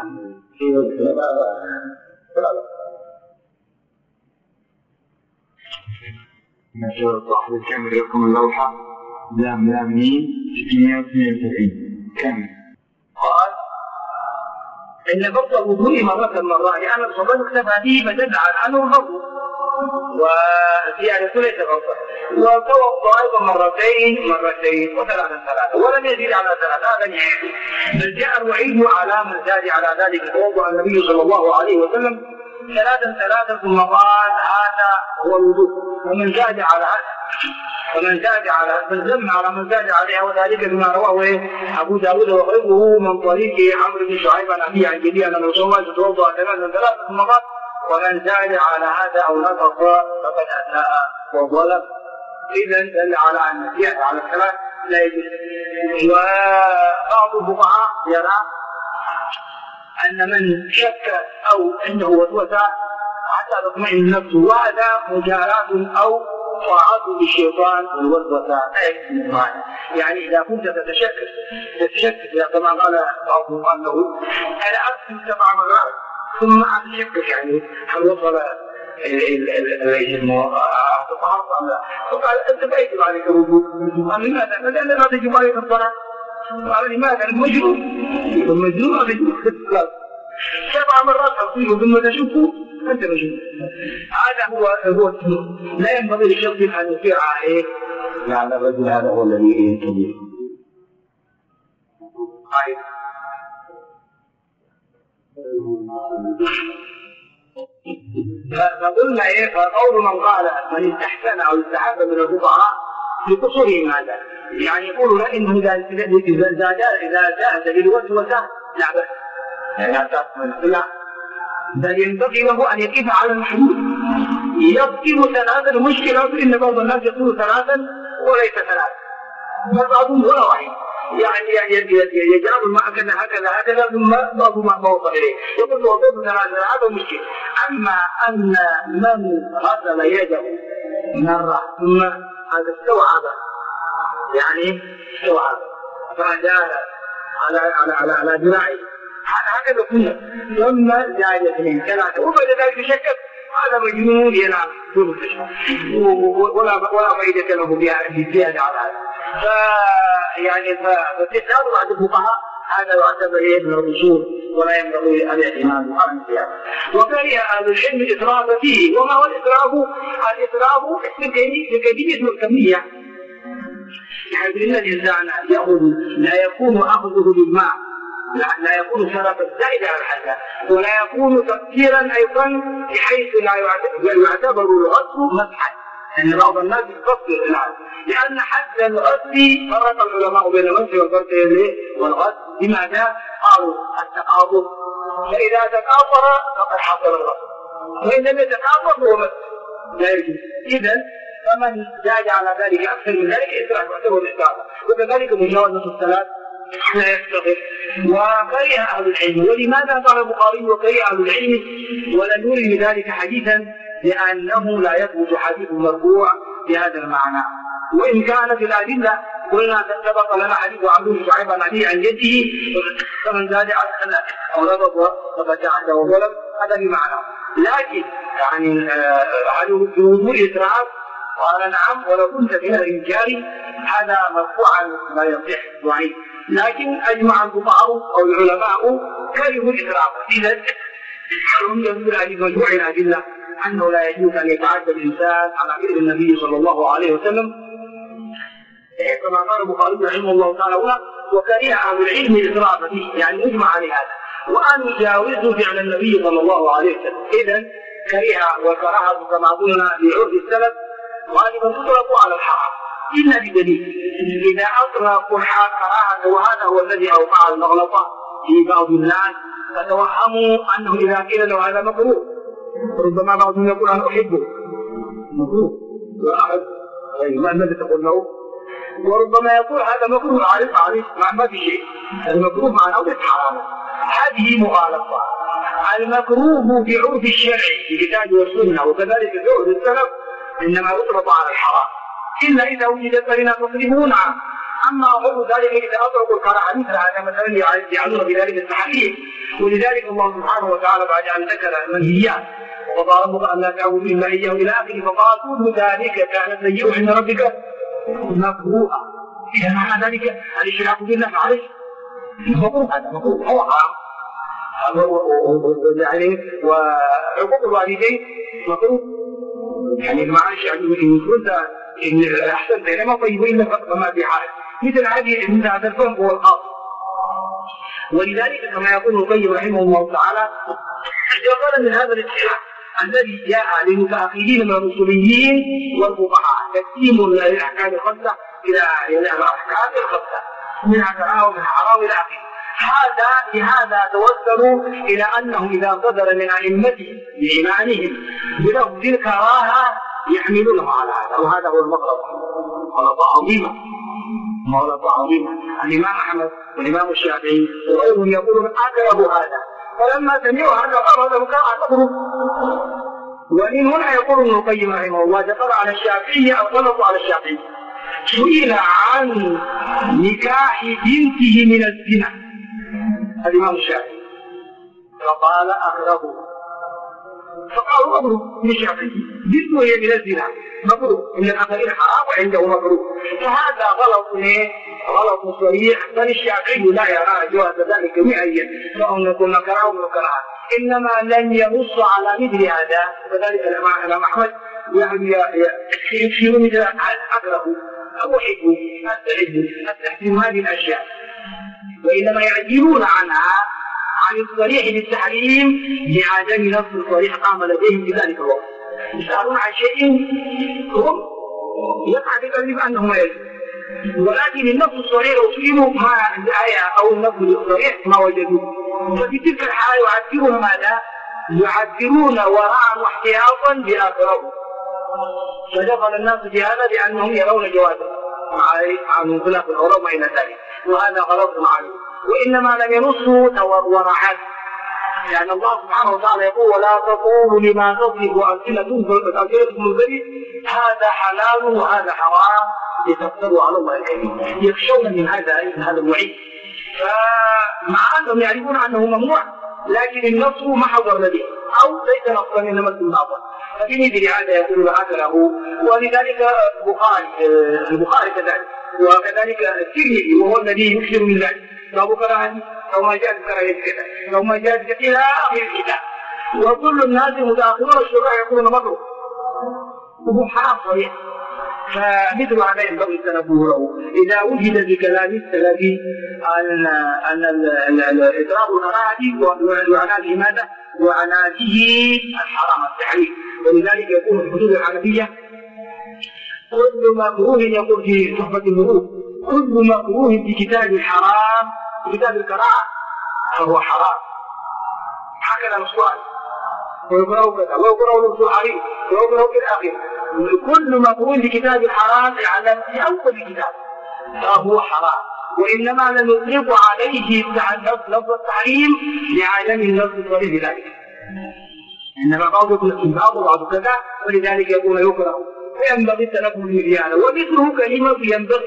S2: نشر صاحب الكامل يرقم اللوحة لام ميم 672 كامل.
S1: قال إن فرض الوضوء مرة لأن الصلاة اكتفى به فدل على أنه فرض وزيادة ليس فرضا، وتوضأ أيضا مرتين وثلاثة ولم يزيد على ثلاثة. هذا نهاية. بل جاء الوعيد على من زاد على ذلك. توضأ النبي صلى الله عليه وسلم ثلاثا ثم قال هذا هو الوضوء. ومن زاد على فالذم على من زاد عليها، وذلك بما رواه أبو داود وغيره من طريق عمرو بن شعيب عن أبيه عن جديه أن الرسول الله توضأ ثلاثا ثم قال ومن زاد على هذا أو نقص فقد أساء وظلم. إذا دل على أن الزيادة على الثلاث لا يجوز. وبعض الفقهاء يرى أن من شك أو عنده وسوسة حتى تطمئن نفسه وهذا مجاراة أو طاعة للشيطان والوسوسة. يعني إذا كنت تتشكك كما قال بعضهم أنه أنا أكتب 7 مرات ثم أتشكك يعني هل وصل الطهارة أم لا؟ فقال أنت ما يجب عليك الوضوء. قال لماذا؟ لأن لا تجب عليك الصلاة. قال لماذا؟ المجنون هذا يجب 7 مرات تصيب ثم تشكه أنت مجنون. هذا هو السنة. لا ينبغي لشخص أن يطيع عليه يعني الرجل هذا هو الذي ينتبه. فقلنا فقول من قال من استحسن او استحب من الفقهاء لقصورهم هذا، يعني يقولون انه اذا جاء دليل وسوسه لا باس لا، بل ينبغي له ان يقف على الحدود يقف 3. المشكله ان بعض الناس يقول 3 وليس 3 بل بعضهم ولا واحد، يعني يجعل الماء هكذا ثم بعض ما وصل اليه يقول له وضوء 3. هذا مشكل. اما ان من غسل يده مره ثم هذا استوعب فأدار على ذراعه هكذا كنا ثم زاد 2 3 وبعد ذلك شكك هذا مجنون ينام دون التشبه ولا فائدة له بزيادة على هذا. فاستحسان بعض الفقهاء هذا يعتبر من الرسول ولا ينبغي الاعتماد على الزيادة. وكره أهل العلم الإسراف فيه. وما هو الإسراف؟ الإسراف بكيفية والكمية، يعني ان الانسان ياخذ لا يكون اخذه بالماء لا يكون شرفا زائدا على الحاجه ولا يكون تفكيرا ايضا بحيث لا يعتبر الغسل مسحا، يعني بعض الناس يفكر الان لان حد الغسل فرق العلماء بين المسح والغسل. لماذا؟ قالوا التقاطر، فاذا تقاطر فقد حصل الغسل وان لم يتقاطر فهو مسح لا يجوز. اذا فمن زاد على ذلك أكثر من ذلك إسراف يعتبر الإسراف، وكذلك مجاوزة الصلاة لا يستغل. وكره أهل العلم. ولماذا قال البخاري وكره أهل العلم ولم يرد ذلك حديثا؟ لأنه لا يثبت حديث مرفوع بهذا المعنى، وإن كانت الأدلة قلنا سبق لنا حديث عبد بن شعيب عن أبيه عن جده فمن زاد على الثلاث أو نقص فقد تعدى وظلم، هذا بمعنى. لكن يعني هل الوضوء إسراف؟ قال نعم، ولو كنت من الإنكار هذا مرفوعا لا يصح ضعيف، لكن أجمع الفقهاء أو العلماء كرهوا الإسراف. إذا هم يقول هذه مجموع الأدلة أنه لا يجوز أن يتعدى الإنسان على فعل النبي صلى الله عليه وسلم، كما قال البخاري رحمه الله تعالى هنا وكره أهل العلم الإسراف فيه، يعني مجمع على هذا، وأن يجاوزوا فعل النبي صلى الله عليه وسلم. إذا كره وكرهه كما قلنا بعرف السلف غالبا تطلق على الحرام إلا بدليل. إذا أطلقوا كراهة وهذا هو الذي أوقع المغلطة في بعض الناس، فتوهموا أنه إذا قيل له هذا مكروه، ربما بعضهم يقول أنا أحبه مكروه وأحب ماذا تقول له؟ وربما يقول هذا مكروه، عارف ما في شيء، المكروه معناه ليس حراما. هذه مغالطة. المكروه في عرف الشرع في الكتاب والسنة وكذلك في عرف السلف إنما يطلق على الحرام إلا إذا وجدت قرينة تصرفه نعم. أما غير ذلك إذا أطلقوا الكراهة مثل هذا مثلا يجعلون بذلك التحريم. ولذلك الله سبحانه وتعالى بعد أن ذكر المنهيات وقضى ربك أن لا تعبدوا إلا إياه إلى آخره فقال كل ذلك كان سيئا عند ربك مكروها. إذا معنى ذلك الإشراك بالله معلش مكروه، هذا مكروه هو حرام. يعني وعقوق الوالدين مكروه، يعني معلش إن كنت إن أحسنت إنما طيبين لك فما في حال مثل هذا الفهم هو الخاطئ. ولذلك كما يقول القيم رحمه الله تعالى قال من هذا الاجتهاد الذي جاء للمتأخرين من الأصوليين والفقهاء تقسيم للأحكام الخمسة إلى الأحكام الخمسة منها كراهة ومن حرام إلى آخره. بهذا توصلوا إلى أنهم إذا صدر من أئمتهم بإيمانهم بلفظ الكراهة يحملونه على هذا، وهذا هو المغلط. غلطة عظيمة. الإمام أحمد والإمام الشافعي وغيرهم يقولون أكره هذا، فلما سمعوا هذا قالوا هذا مكروه أكره. ومن هنا يقول ابن القيم رحمه الله دخل على الشافعي أو غلط على الشافعي سئل عن نكاح بنته من الزنا الإمام الشافعي فقال أكره، فقالوا أمره من الشافعي بنته هي من الزنا مكروه، إن الآخرين حرام وعنده مكروه. فهذا غلط صريح، بل الشافعي لا يرى جواز ذلك نهائيا، فهو يكون كراهه من الكراهه، إنما لن ينص على مثل هذا. فذلك الإمام أحمد يعني يكثر مثل أكره أو أحب أستحسن هذه الأشياء، وإنما يعجلون عنها عن الصريح بالتحريم لعدم نص الصريح قام لديهم في ذلك الوقت. يسألون عن شيء هم يقع في قلبهم أنه ما يجب، ولكن النص الصريح لو سئلوا ما الآية أو النص الصريح ما وجدوه. ففي تلك الحالة يعذرون ماذا؟ يعذرون وراء واحتياطا بآخره. فدخل الناس في هذا لأنهم يرون جوازه مع انطلاق الأوراق وما إلى ذلك، وهذا غلط عليه. وإنما لم ينصوا وراء، لأن الله سبحانه وتعالى يقول ولا تقولوا لما تصف ألسنتكم الكذب هذا حلال وهذا حرام لتفتروا على الله الكذب. يخشون من هذا الوعيد، فمع أنهم يعرفون أنه ممنوع لكن النص ما حضر لديه أو ليس نصا إنما النظر، ففي مثل هذا يقول أكله. ولذلك البخاري كذلك، وكذلك الترمذي وهو الذي يكثر من ذلك فأبو كراهة أو ما جاء بكراهة كذا أو ما جاء إلى آخر الكتاب. وكل الناس المتأخرون الشرع يقولون مكروه وهو حرام صريح. فمثل هذا ينبغي التنبه له إذا وجد بكلام السلف أن إضراب الكراهة وعناته ماذا؟ وعناته الحرام التحريم. ولذلك يكون الحدود الحنفية كل مكروه يقول في صحبة المروء كل مكروه في كتاب الحرام في كتاب الكراهة فهو حرام. هكذا السؤال ويقرأوا كذا ويقرأوا نفس الحريم ويقرأوا إلى آخره. كل مكروه في كتاب الحرام يعلم في أول الكتاب فهو حرام، وإنما لم يطلق عليه لفظ التحريم لعدم النص الصريح بذلك، إنما بعض الاستنباط وبعض كذا، ولذلك يكون يكره وينبغي التنبه بهذا. ومثله كلمة ينبغي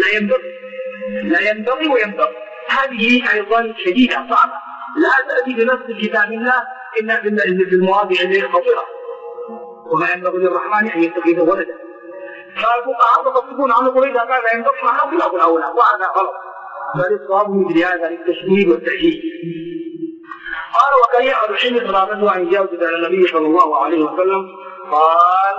S1: لا ينبغي وينبغي، هذه أيضا شديدة صعبة لا تأتي بنص الكتاب الله إلا في المواضع الخطيرة، وما ينبغي للرحمن أن يتخذ ولدا. فالفقهاء يقولون عنه قريبا كان ينبغي مع خلاف الأولى، وهذا غلط، بل الصواب مثل هذا للتشديد والتأكيد. قال وكان أهل العلم صلابته عن جاوزة على النبي صلى الله عليه وسلم قال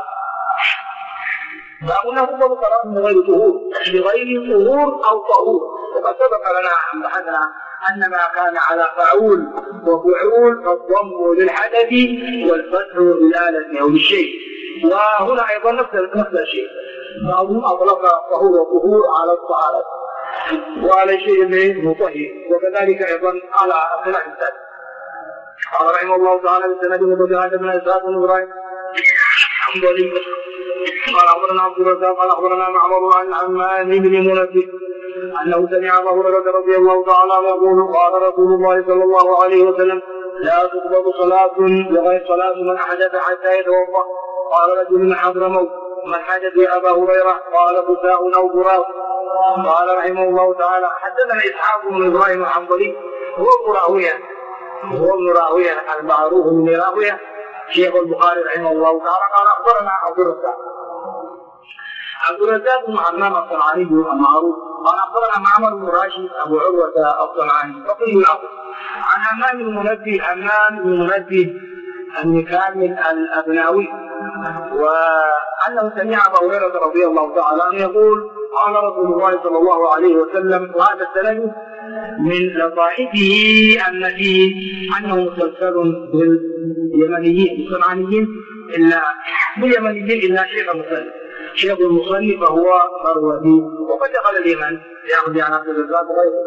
S1: فأقولنا فضل كراهة من غير طهور بغير طهور أو طهور. وقد سبق لنا بحثنا أن ما كان على فعول وفعول فالضم للحدث والفتح للآلة أو للشيء، وهنا أيضا نفس الشيء، بعضهم أطلق طهور وطهور على الطهارة وعلى شيء مطهر، وكذلك أيضا على خلاف الثالث. قال رحمه الله تعالى بالسند المتجاهد من إسحاق بن إبراهيم الحنظلي
S3: قال أخبرنا عبد الرزاق قال أخبرنا معمر عن عماد بن منبه أنه سمع أبا هريرة رضي الله تعالى عنه يقول قال رسول الله صلى الله عليه وسلم لا تقبل صلاة بغير صلاة من أحدث حتى يتوضأ. قال رجل من حضرموت من حدث يا أبا هريرة؟ قال بكاء أو براق. قال رحمه الله تعالى حدثنا إسحاق بن إبراهيم الحنظلي هو ابن راهويه المعروف من راهويه شيخ البخاري رحمه الله تعالى. قال أخبرنا عبد الرزاق بن حمام الصنعاني المعروف قال أخبرنا معمر بن راشد أبو عروة الصنعاني فقيل الأصل عن حمام بن منبه بن كامل الأبناوي وأنه سمع أبا هريرة رضي الله تعالى عنه يقول قال رسول الله صلى الله عليه وسلم. وهذا السند من لطائفه التي أنه مسلسل باليمنيين الصنعانيين إلا شيخ المصنف فهو مروزي وقد دخل اليمن يأخذ عن عبد الرزاق وغيره.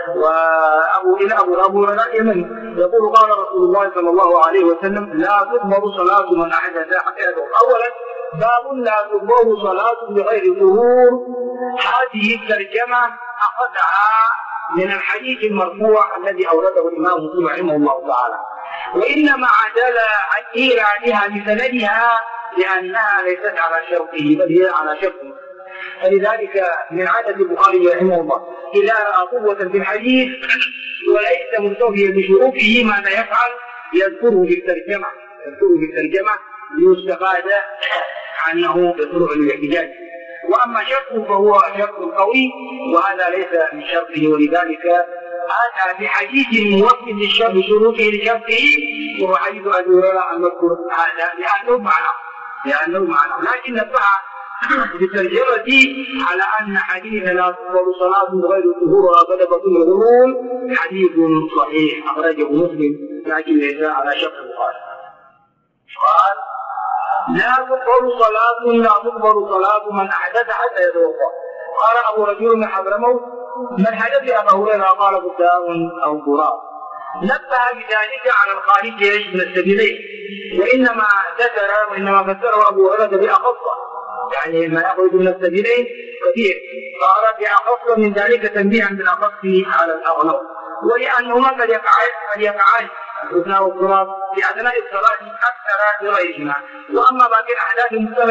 S3: وأبو هريرة يمني يقول قال رسول الله صلى الله عليه وسلم لا تقبل صلاة من أحدث حتى يتوضأ. أولا باب لا تقبل صلاة بغير طهور. هذه الترجمة أخذها من الحديث المرفوع الذي أورده الإمام مسلم رحمه الله تعالى، وإنما عدل عن إيرادها بسندها لأنها ليست على شرطه بل هي على شرطه. فلذلك من عادة البخاري رحمه الله إذا رأى قوة في الحديث وليس مستوفيا بشروطه ماذا يفعل؟ يذكره بالترجمة ليستفاد عنه بطرق الاحتجاج. وأما شرطه فهو شرط قوي وهذا ليس من شرطه، ولذلك أتى بحديث موفق للشرط بشروطه لشرطه وهو حديث أبي هريرة المذكور هذا لأنه معنى لكن نبه بالترجمة على أن حديث لا تقبل صلاة بغير طهور ولا تكون الغلول حديث صحيح أخرجه مسلم لكن ليس على شرط البخاري. قال لا تقبل صلاة من أحدث حتى يتوضأ. قال أبو رجل من حضرموت من حدث أبا هريرة؟ قال بكاء أو براق. نبه بذلك على الخارج من السبيلين وإنما فسره أبو هريرة بأخصه، يعني ما يخرج من السبيلين كثير، قال بأخص من ذلك تنبيها بالأخص على الأغلب، ولأنهما قد يقعان الغسل والتراب في أثناء الصلاة أكثر بغيرهما. وأما باقي الأحداث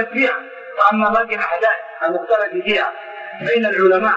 S3: المختلف فيها بين العلماء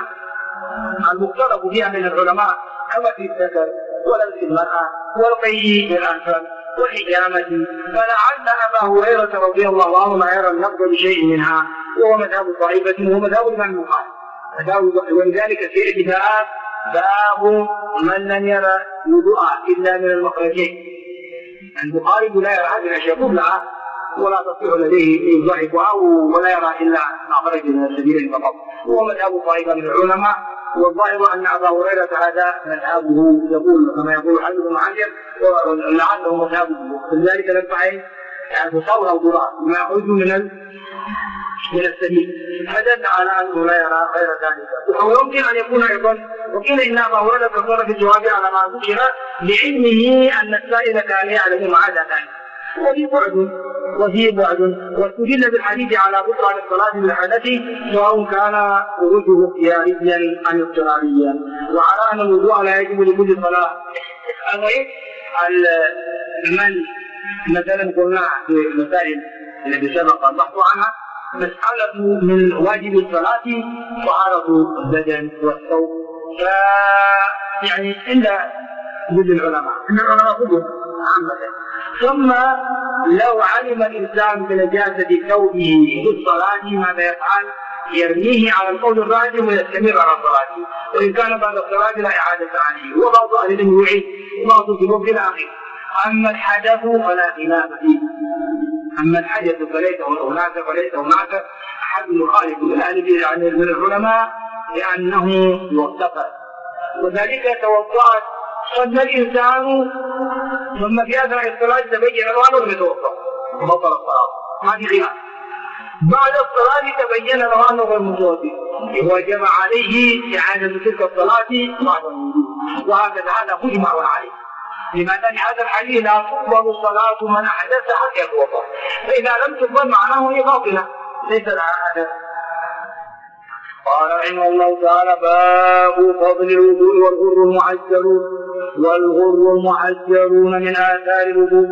S3: كما في الذكر ولبس المرأة والقيء بالأنفال والحجامة، فلعل أبا هريرة رضي الله عنه ما يرى النقد بشيء منها وهو مذهب طائفة وهو مذهب الإمام البخاري. ولذلك في الابتداء باب من لم يرى وضوء إلا من المخرجين. البخاري لا يرى هذه الأشياء كلها ولا تصح لديه يضعفها ولا يرى إلا ما خرج من السبيل فقط، وهو مذهب طائفة من العلماء. والظاهر أن أبا هريرة هذا مذهبه يقول كما يقول حديث معجب ولعله مذهبه، لذلك نبعين تصور أو ضرار ما يخرج من السبيل، فدل على أنه لا يرى غير ذلك. ويمكن أن يكون أيضا وقيل إن أبا هريرة تصور في الجواب على ما ذكر لعلمه أن السائل كان يعلم مع ذلك، وفي بعد واستدل بالحديث على بطلان الصلاة بالحدث سواء كان خروجه اختياريا أم اضطراريا، وعلى أن الوضوء لا يجب لكل صلاة. من مثلا قلنا في المسائل التي سبق البحث عنها مسألة من واجب الصلاة طهارة البدن والثوب، يعني عند كل العلماء كلهم عامة. ثم لو علم الإنسان بنجاسة ثوبه بالصلاة ماذا يفعل؟ يرميه على القول الراجح ويستمر على صلاته، وإن كان بعد الصلاة لا إعادة عليه، وبعض أهل العلم يعيد وبعض الجنوب إلى آخره. أما الحدث فلا خلاف فيه، أما الحدث فليس هناك أحد مخالف من العلماء لأنه يغتفر. وذلك توضأت صلى الإنسان ثم في أثناء الصلاة تبين له أنه لم يتوضأ وبطل الصلاة، ما في خلاف. بعد الصلاة تبين له أنه غير متوضأ وجب عليه إعادة تلك الصلاة بعد الوضوء، وهكذا هذا مجمع عليه. لماذا؟ لهذا الحديث لا تقبل صلاة من أحدث حتى يتوضأ، فإذا لم تقبل معناه هي باطلة، ليس لها أثر. قال رحمه الله تعالى: باب فضل الوضوء والغر المحجلون من آثار الوضوء.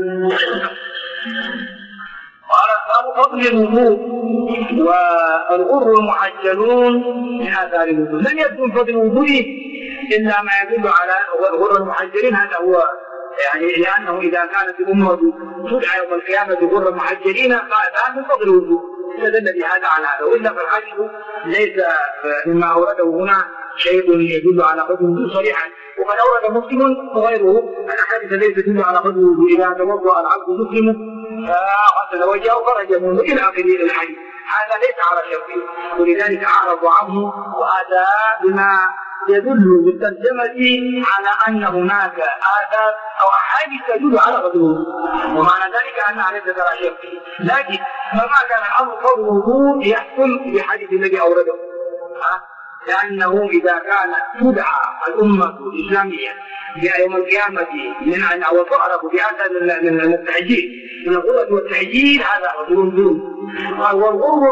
S3: قال: باب فضل الوضوء والغر المحجلون من آثار الوضوء. لم يكن فضل الوضوء إلا ما يدل على غر المحجلين. هذا هو يعني لأنه إذا كانت الأمة تدعى يوم القيامة غر المحجلين فهذا من فضل الوضوء، استدل بهذا على هذا. وإلا فالحديث ليس مما أورده هنا شيء يدل على فضل الوضوء صريحا. وقد أورد مسلم وغيره الأحاديث التي تدل على فضل الوضوء: إذا توضأ العبد مسلم غسل وجهه وخرج منه إلى آخر الحديث. هذا ليس على شرطه، ولذلك أعرض عنه وأتى بما يدل بالترجمة على أن هناك آثار أو أحاديث تدل على فضل الوضوء، ومعنى ذلك أنها ليست على شرطه. لكن فما كان الأمر فضل الوضوء يحصل بالحديث الذي أورده، لأنه إذا كانت تدعى الأمة الإسلامية يوم القيامة من أن أو تعرف بأثر من التحجيل من الغرة والتحجيل، هذا فضل الوضوء. والغر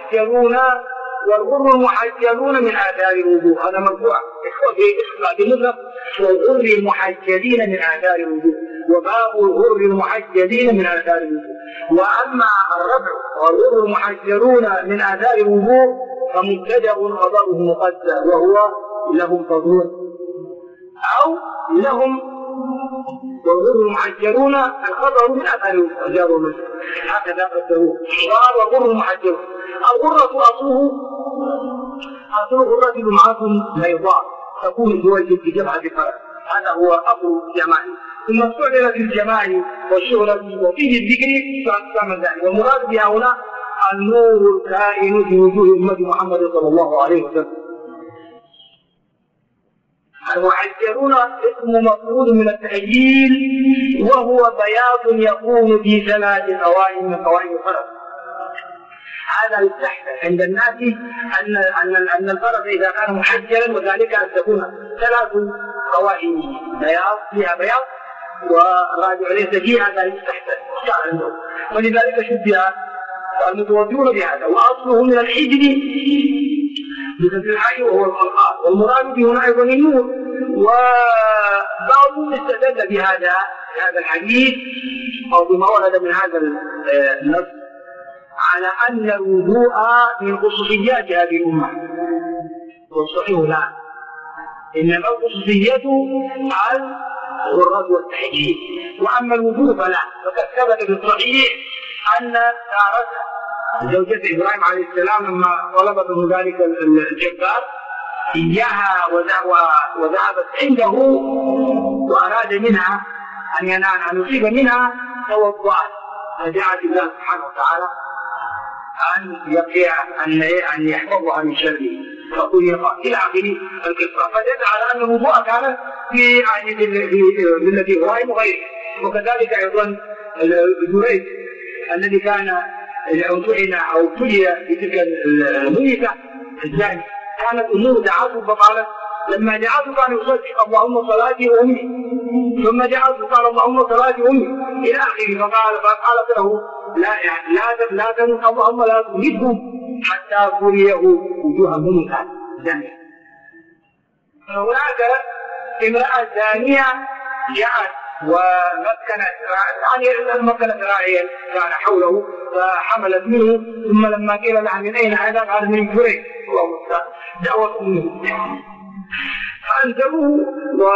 S3: المحجلون من آثار الوضوء، هذا مرفوع في مطلق: والغر المحجلين من آثار الوضوء، وباب الغر المحجلين من آثار الوضوء. وأما الرفع والغر المحجلون من آثار الوضوء فمبتدأ خبره مقدر، وهو لهم فضل أو لهم، والغر المحجلون الخبر من آثار الوضوء، هكذا قدروه. قال: والغر المحجلون. الغرة أصل الغرة لمعة بيضاء تكون في وجه في جبهة الفرس، هذا هو أصل الجمال. ثم استعملت الجمال والشهرة وفيه الذكر فأقسام ذلك. والمراد بها هنا النور الكائن في وجوه أمة محمد صلى الله عليه وسلم. المحجلون اسم مفعول من التحجيل، وهو بياض يكون في 3 قوائم من قوائم الفرس. هذا يستحسن عند الناس أن الفرس إذا كان محجلا، وذلك أن تكون 3 قوائم بياض فيها بياض والراجع ليس فيها، هذا يستحسن عنده، ولذلك شبه المتوجهون بهذا. وأصله من الحجر بكسر الحي وهو الخلقات، والمراد به هنا أيضا النور. وبعضهم استدل بهذا الحديث أو بما ورد من هذا النص على أن الوضوء من خصوصيات هذه الأمة، والصحيح لا، إنما الخصوصية الغرة والتحجيل، وأما الوضوء فلا. فقد ثبت في الصحيح أن سارة زوجة إبراهيم عليه السلام لما طلبت من ذلك الجبار إياها وذهبت عنده وأراد منها أن ينال أن يصيب منها، توضأت، فجاءت الله سبحانه وتعالى أن يحفظها من شره، فقل إلى آخر القصة. فدل على أن الوضوء كان في بالتي إبراهيم وغيره. وكذلك أيضا جريج الذي كان طعن أو ابتلي بتلك الميتة الزاني، كانت أمور دعاته فقالت لما دعاته كان يصلي اللهم صلاتي وأمي، ثم دعاته قال اللهم صلاتي وأمي إلى آخره. فقالت له لا تمت اللهم لا تمتهم حتى تريه وجوه مميتة زانية. هناك امرأة زانية جاءت ومكنت راعيا كان حوله فحملت منه، ثم لما قيل لها من أين هذا قال من جريج، اللهم استعان دعوة أمه، فأنزلوه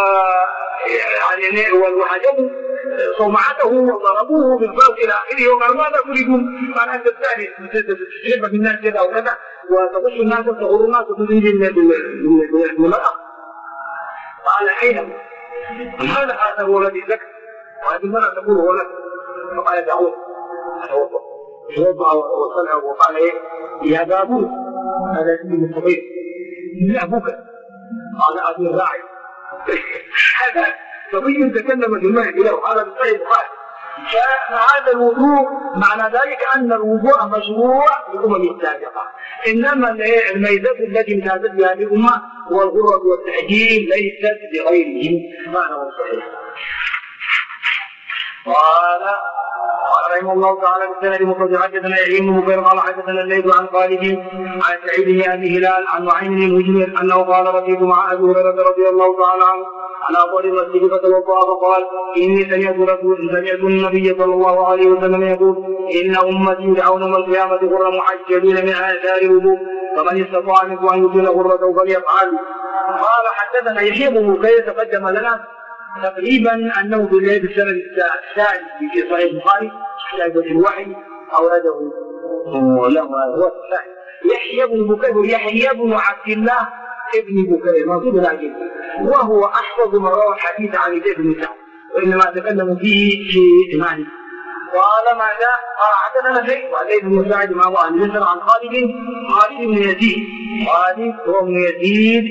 S3: وهجموا صومعته وضربوه بالفرس إلى آخره. وقال ماذا تريدون؟ قال أنت الثاني تشرب بالناس كذا وكذا وتغش الناس وتغر الناس وتنزل بالمرأة. قال أين هذا هو الذي ذكر، وهذه المرأة تقول هو لك. فقال دعوه توضأ وصلى وقال يا بابوس هذا اسمي الصغير من أبوك. قال أبي الراعي. هذا صبي تكلم في المهد له، قال بالصحيح البخاري. فهذا الوضوء معنى ذلك أن الوضوء مشروع للأمم السابقة، إنما الميزة التي امتازت بها الأمة والغرة والتحجيل ليست لغيرهم. معنى صحيح. قال قال رحمه الله تعالى بالسند مخرج حدثنا يحيى بن بكير قال حدثنا الليث عن خالد عن سعيد بن ابي هلال عن نعيم المجمر انه قال رفيق مع ابي هريره رضي الله تعالى عنه على طول المسجد فتوضا فقال اني سمعت النبي صلى الله عليه وسلم يقول ان امتي يدعون يوم القيامه غرا محجلين من اثار الوضوء فمن استطاع منكم ان يطيل غرته فليفعل. قال حدثنا يحيى بن بكير تقدم لنا تقريبا انه في الليل السنه الثاني في صحيح البخاري كتاب الوحي اورده له هو الثاني. يحيى بن بكير يحيى بن عبد الله ابن بكير منصوب العجيب وهو احفظ من روى الحديث عن زيد بن سعد وانما تكلم فيه في معنى. قال ماذا؟ قال حدثنا زيد بن سعد مع ابو مصر عن خالد بن يزيد خالد هو بن يزيد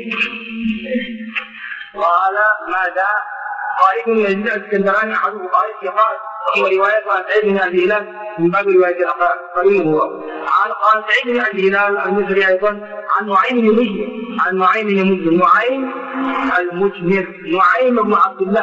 S3: قال ماذا؟ خالد بن يزيد الاسكندراني احد الفقهاء الثقات وهو روايته عن سعيد بن ابي هلال من باب روايه قريب هو عن سعيد بن ابي هلال المصري ايضا عن نعيم بن مسلم نعيم بن عبد الله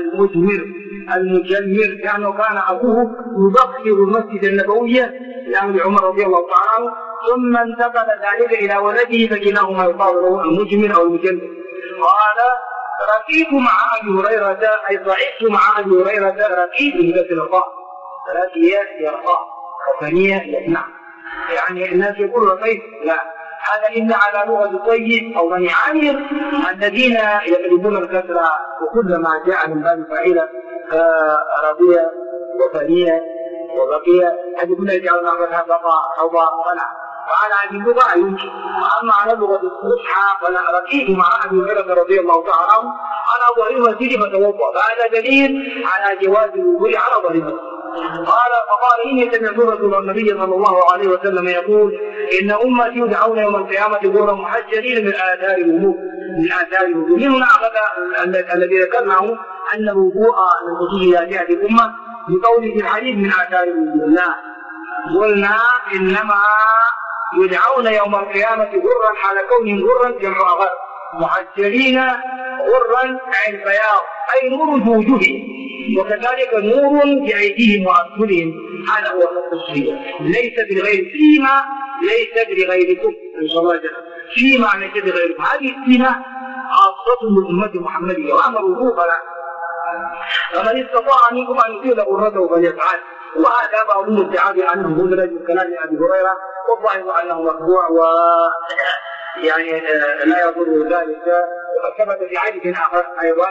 S3: المجمر لانه كان ابوه يبخر المسجد النبوي لامر عمر رضي الله تعالى عنه ثم انتقل ذلك الى ولده فكلاهما يقال المجمر او المجمر. قال ركيت مع ابي هريره اي صعدت مع ابي هريره ركيت بكسر الراء ركي يرقى وثانيه يسمع يعني الناس يقول رقيت لا هذا إن على لغة طيب أو بني عامر الذين يقلبون الكسر وكلما جاء من باب فاعلة كرضية وثانية وبقية يقولون يجعلون فتحة بقى أو قنع وعلى هذه اللغة يمكن. وأما على اللغة الفصحى فلا ركيت مع أبي هريرة رضي الله تعالى عنه على ظهر المسجد فتوضأ فهذا دليل على جواز الوضوء على ظهر المسجد. فقال إني سمعت رسول النبي صلى الله عليه وسلم يقول إن أمتي يدعون يوم القيامة غرا محجلين من آثار الوضوء من هنا أخذ الذي ذكرناه أن الوضوء من خصوصيات هذه الأمة بقوله في الحديث من آثار الوضوء لا قلنا إنما يدعون يوم القيامة غرا حال كونهم غرا جمع غر محجلين غرا عن البياض أي نور وجوههم وكذلك نور بأيديهم وأرجلهم هذا هو الخصوصية ليس بغير فيما ليس بغيركم إن شاء الله جل فيما ليس بغيركم هذه السنة خاصة لأمة محمدية وأما الوضوء فلا فمن استطاع منكم أن يطيل غرته فليفعل. وهذا بعض الادعاء بأنه مدرج من كلام أبي هريرة والظاهر أنه مرفوع يعني لا يضر ذلك وقد ثبت في حديث آخر أيضا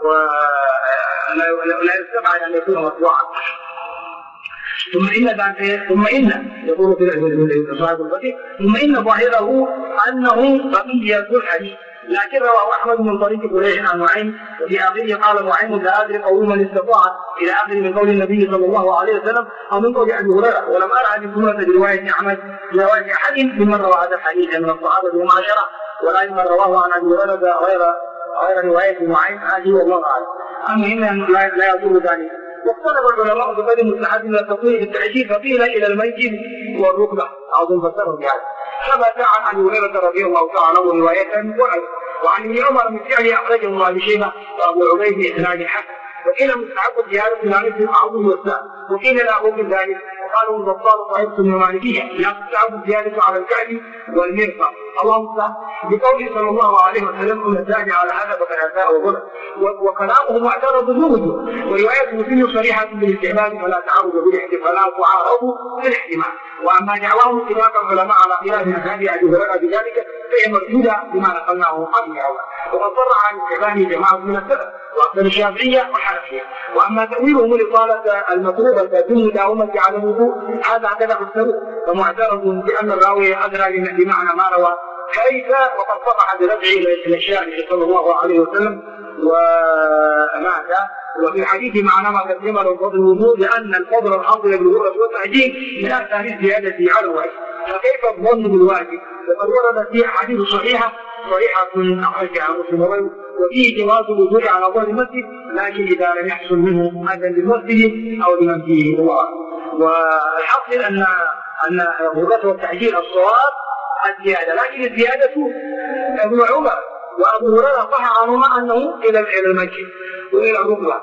S3: ولا يستبعد أن يكون مرفوعا. ثم إن يقول في صاحب الفتح ثم إن ظاهره أنه بقية الحديث لكن رواه أحمد من طريق فليح عن نعيم وفي آخره قال نعيم لا أدري قول من استطاع إلى آخر من قول النبي صلى الله عليه وسلم أو من قول أبي هريرة ولم أرى هذه السنة برواية أحمد برواية أحد ممن روى هذا الحديث من الصحابة وهم 10 ولا ممن رواه عن أبي هريرة غير رواية نعيم هذه والله أعلم. أما إن لا يضر ذلك. واختلف العلماء بقدر المستحب من التطوير بالتعجيل فقيل إلى الميت والركبة أو فسرهم بهذا. ثبت عن أبي هريرة رضي الله تعالى عنه رواية وعن ابن عمر من فعله أخرجه أبي شيبة وأبو عبيد بإسناد حسن. وقيل مستحب الجهاد في العمل العظيم والسهل وقيل لا أبو من ذلك وقالوا البطال صحيح من المالكية لا تستحب الزيادة على الكعب والمرفق اللهم صل بقوله صلى الله عليه وسلم ان الزاد على هذا فقد اساء وظلم وكلامه معترض بالوجه وروايته فيه صريحه بالاستحباب فلا تعرض بالاحتفالات وعارضوا بالاحتمال. واما دعواهم اتفاق العلماء على خلاف مذهب ابي هريره بذلك فهي مردوده بما نقلناه قبل وقد صرح عن استحبابه جماعه من السلف واكثر الشافعيه والحنفيه. واما تاويلهم لاطاله المطلوبه تتم داومه على الوضوء هذا هكذا فسروه فمعترض بان الراوي ادرى بمعنى ما روى كيف وقد صرح برفعه الى الشافعي صلى الله عليه وسلم وماذا وفي الحديث معنى ما قدم له فضل الوضوء لان الفضل الافضل بالغرة والتعجيل من اثار الزياده على الواجب فكيف الظن بالواجب وقد وردت فيه احاديث صحيحه اخرجها مسلم وفيه جواز الوضوء على ظهر المسجد لكن اذا لم يحصل منه اذى للمسجد او لمن فيه الله. والحاصل ان الغرة والتعجيل الصواب الزياده لكن الزياده ابن عمر وابو هريره صح عنهما انه الى المسجد والى الركبه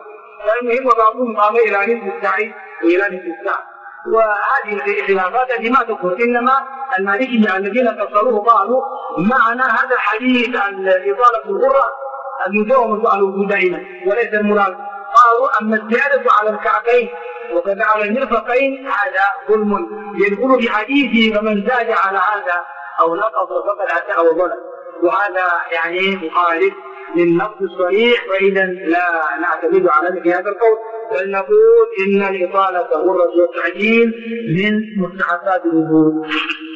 S3: فالمهم وبعضهم قام إلى نصف الساعة وإلى نصف الساعة. وهذه الخلافات التي ما تكون، إنما المالكية الذين فسروه قالوا معنى هذا الحديث عن إطالة الغرة المداومة على الوضوء دائما وليس المراد. قالوا أما الزيادة على الكعبين وكذا على المرفقين هذا ظلم يدخل بحديثه، فمن زاد على هذا أو نقص فقد أساء وظلم، وهذا يعني مخالف للنص الصريح، فإذا لا نعتمد على مثل هذا القول، بل نقول إن الإطالة غرة والتعجيل من مستحبات الوضوء.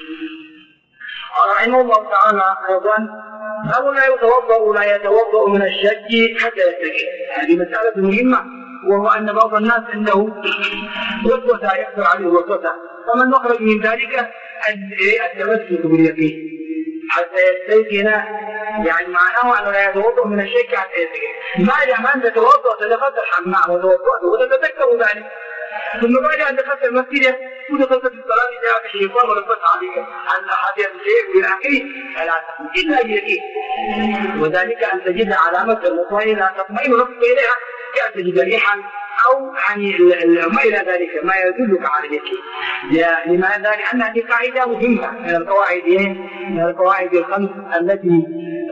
S3: رحمه الله تعالى أيضا أو لا يتوضأ من الشك حتى يستيقظ. هذه مسألة مهمة، وهو أن بعض الناس عنده وسوسة يحصل عليه وسوسة، فمن يخرج من ذلك التمسك باليقين حتى يستيقظ، يعني معناه أنه لا يتوضأ من الشك حتى يستيقظ. ما دام أنت تتوضأ تدخلت الحمام وتوضأت وتتذكر ذلك، ثم بعد أن دخلت المسجد ودخلت في الصلاة جاءك الشيطان ولبس عليك أن أحد شيء في الآخر فلا تقم إلا بيقين، وذلك أن تجد علامة المطمئن لا تطمئن نفسك إليها كأن تجد ريحا أو يعني ما إلى ذلك ما يدلك على اليقين. لماذا؟ لأن هذه قاعدة مهمة من القواعد الخمس التي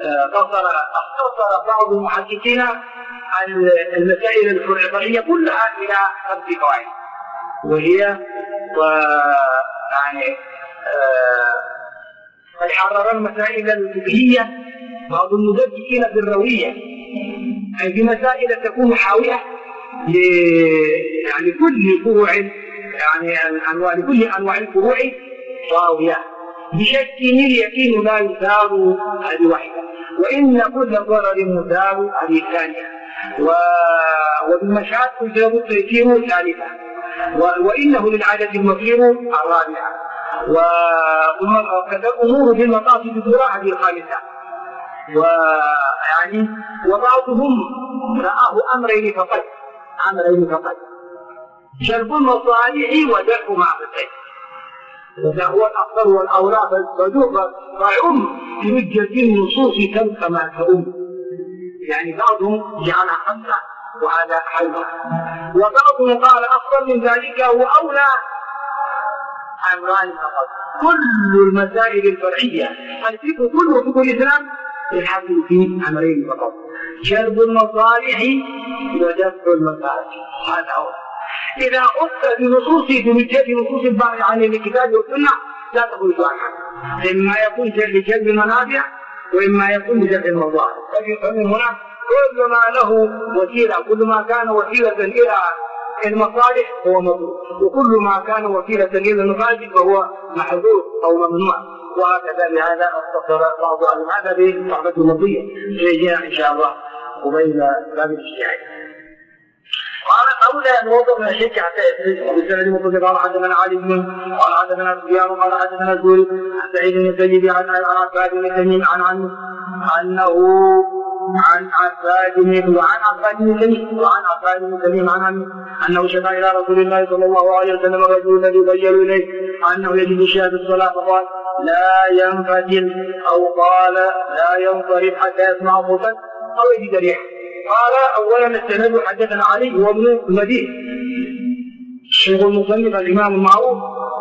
S3: اختصر بعض المحققين المسائل الفرعية كلها إلى 5 قواعد، وهي يعني قد حرر المسائل الفقهية بعض المدققين بالروية، أي بمسائل تكون حاوية يعني كل فروع، يعني لكل أنواع الفروع راوية بشك اليقين لا يساوي هذه واحدة، وإن كل ضرر مساوي هذه الثانية، وبالمشاهد يجلب التيسير الثالثة، وإنه للعادة المصير الرابعة، وكذا الأمور بالمقاصد الكبرى هذه الخامسة. ويعني وبعضهم رآه أمرين فقط، جلب المصالح ودفع معصية، وهذا هو الأفضل والأولى، فيعم بحجة النصوص كما تؤم، يعني بعضهم جعلها 5 وهذا حلها، وبعضهم قال أفضل من ذلك وأولى أمران فقط. كل المسائل الفرعية الفقه كله فقه الإسلام يحصل في أمرين فقط، جلب المصالح ودفع المصالح، هذا هو. إذا أخذت بحجة نصوص الباري عن الكتاب والسنة لا تخرج عنها، إما يكون لجلب المنافع وإما يكون لجلب المضار. فمن هنا كل ما له وسيلة، كل ما كان وسيلة إلى المصالح هو مطلوب، وكل ما كان وسيلة إلى المفاسد فهو محظور أو ممنوع، وهكذا. لهذا اختصر بعض هذا بالصحبة المضية سيجينا إن شاء الله قبيل باب الاجتهاد. قال أولى أن يوضع من الشرك حتى يستيقظ. وبالسند متصل قال حدثنا علي قال حدثنا سفيان قال حدثنا الزهري عن سعيد بن المسيب عن عباد بن تميم عن عباد بن تميم أنه شكا إلى رسول الله صلى الله عليه وسلم الرجل الذي بين إليه أنه يجد شيئا في الصلاة، فقال لا ينفتل أو قال لا ينصرف حتى يسمع صوتا أو يجد ريحا. قال أولا السند حدثنا علي وابن المدين الشيخ المصنف الإمام المعروف،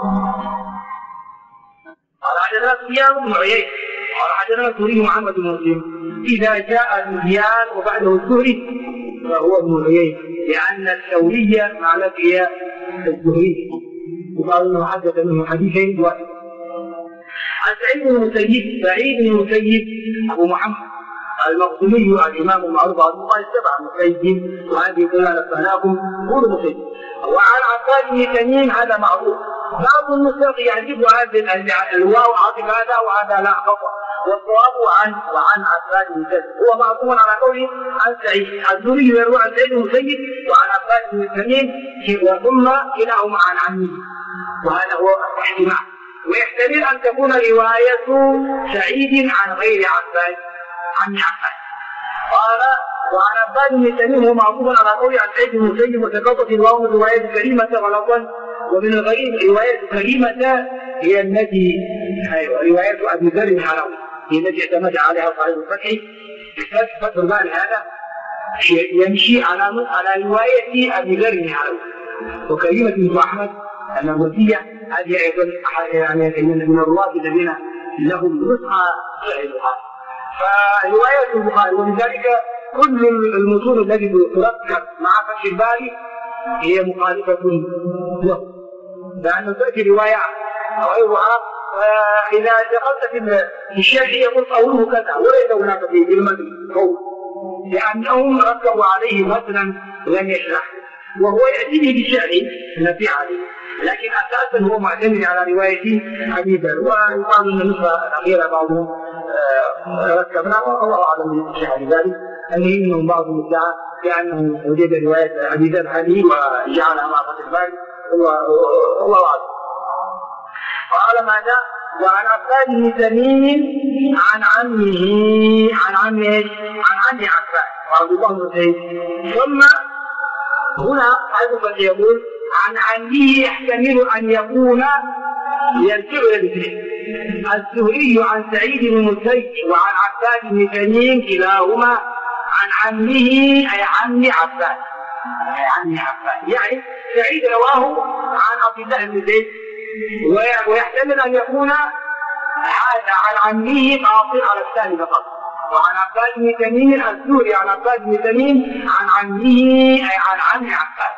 S3: قال حدثنا سفيان بن عيينة قال حدثنا الزهري محمد بن مسلم. إذا جاء سفيان وبعده الزهري فهو ابن عيينة، لأن الثورية معنى هي الزهري، وقال انه حدث منه حديثين واحد. عن سعيد بن المسيب ابو محمد المقدمي الامام المعروف عن الله 7 مسيب، وهذه كلها نبهناكم كل مسيب. وعن عباد بن تميم هذا معروف، بعض النسخ يعجب هذه الواو عاطف هذا وهذا لا خطا، والصواب وعن عباد بن تميم هو معروف على قوله عن سعيد. الزهري يروي عن سعيد بن المسيب وعن عباد بن تميم وثم كلاهما عن عمه، وهذا هو الاحتمال. ويحتمل ان تكون روايه سعيد عن غير عباد عن عباد. قال وعن عباد بن تميم هو معروف على قوله عن سعيد بن المسيب، وتقطت الواو روايه كريمه غلطا، ومن الغريب روايه كريمه هي التي روايه ابي ذر الحراوي هي التي اعتمد عليها صاحب الفتح. فتح الباري هذا يمشي على رواية أبي ذر العلوي. وكريمة بنت أحمد المرمذية هذه أيضا يعني من الرواة الذين لهم نسخة صحيحة. فرواية البخاري ولذلك كل المتون التي تركب مع فتح الباري هي مخالفة له، لأنه تأتي رواية أو غيرها إذا دخلت في الشرح يقول قوله كذا وليس هناك في المتن قول، لأنهم ركبوا عليه متنا لم يشرح، وهو يأتيه بالشعر الذي عليه، لكن أساسا هو معتمد على رواية أبي ذر. ويقال أن النسخة الأخيرة بعضهم ركبنا والله أعلم بشأن ذلك، أنه منهم بعض المدعى بأنه وجد رواية أبي ذر هذه وجعلها مع فتح الباري، والله أعلم. قال ماذا؟ وعن عباد بن تميم عن عمه عباد رضي الله عنه. ثم هنا أيضا يقول عن عمه يحتمل أن يكون يرجع إلى الاثنين. الزهري عن سعيد بن المسيب وعن عباد بن تميم كلاهما عن عمه أي عم عباد، يعني سعيد رواه عن عبد الله بن زيد، ويحتمل أن يكون هذا عن عمه قاصر على الثاني فقط. وعن عباد بن تميم الزهري عن عباد بن تميم عن عمه أي عن عم عباد،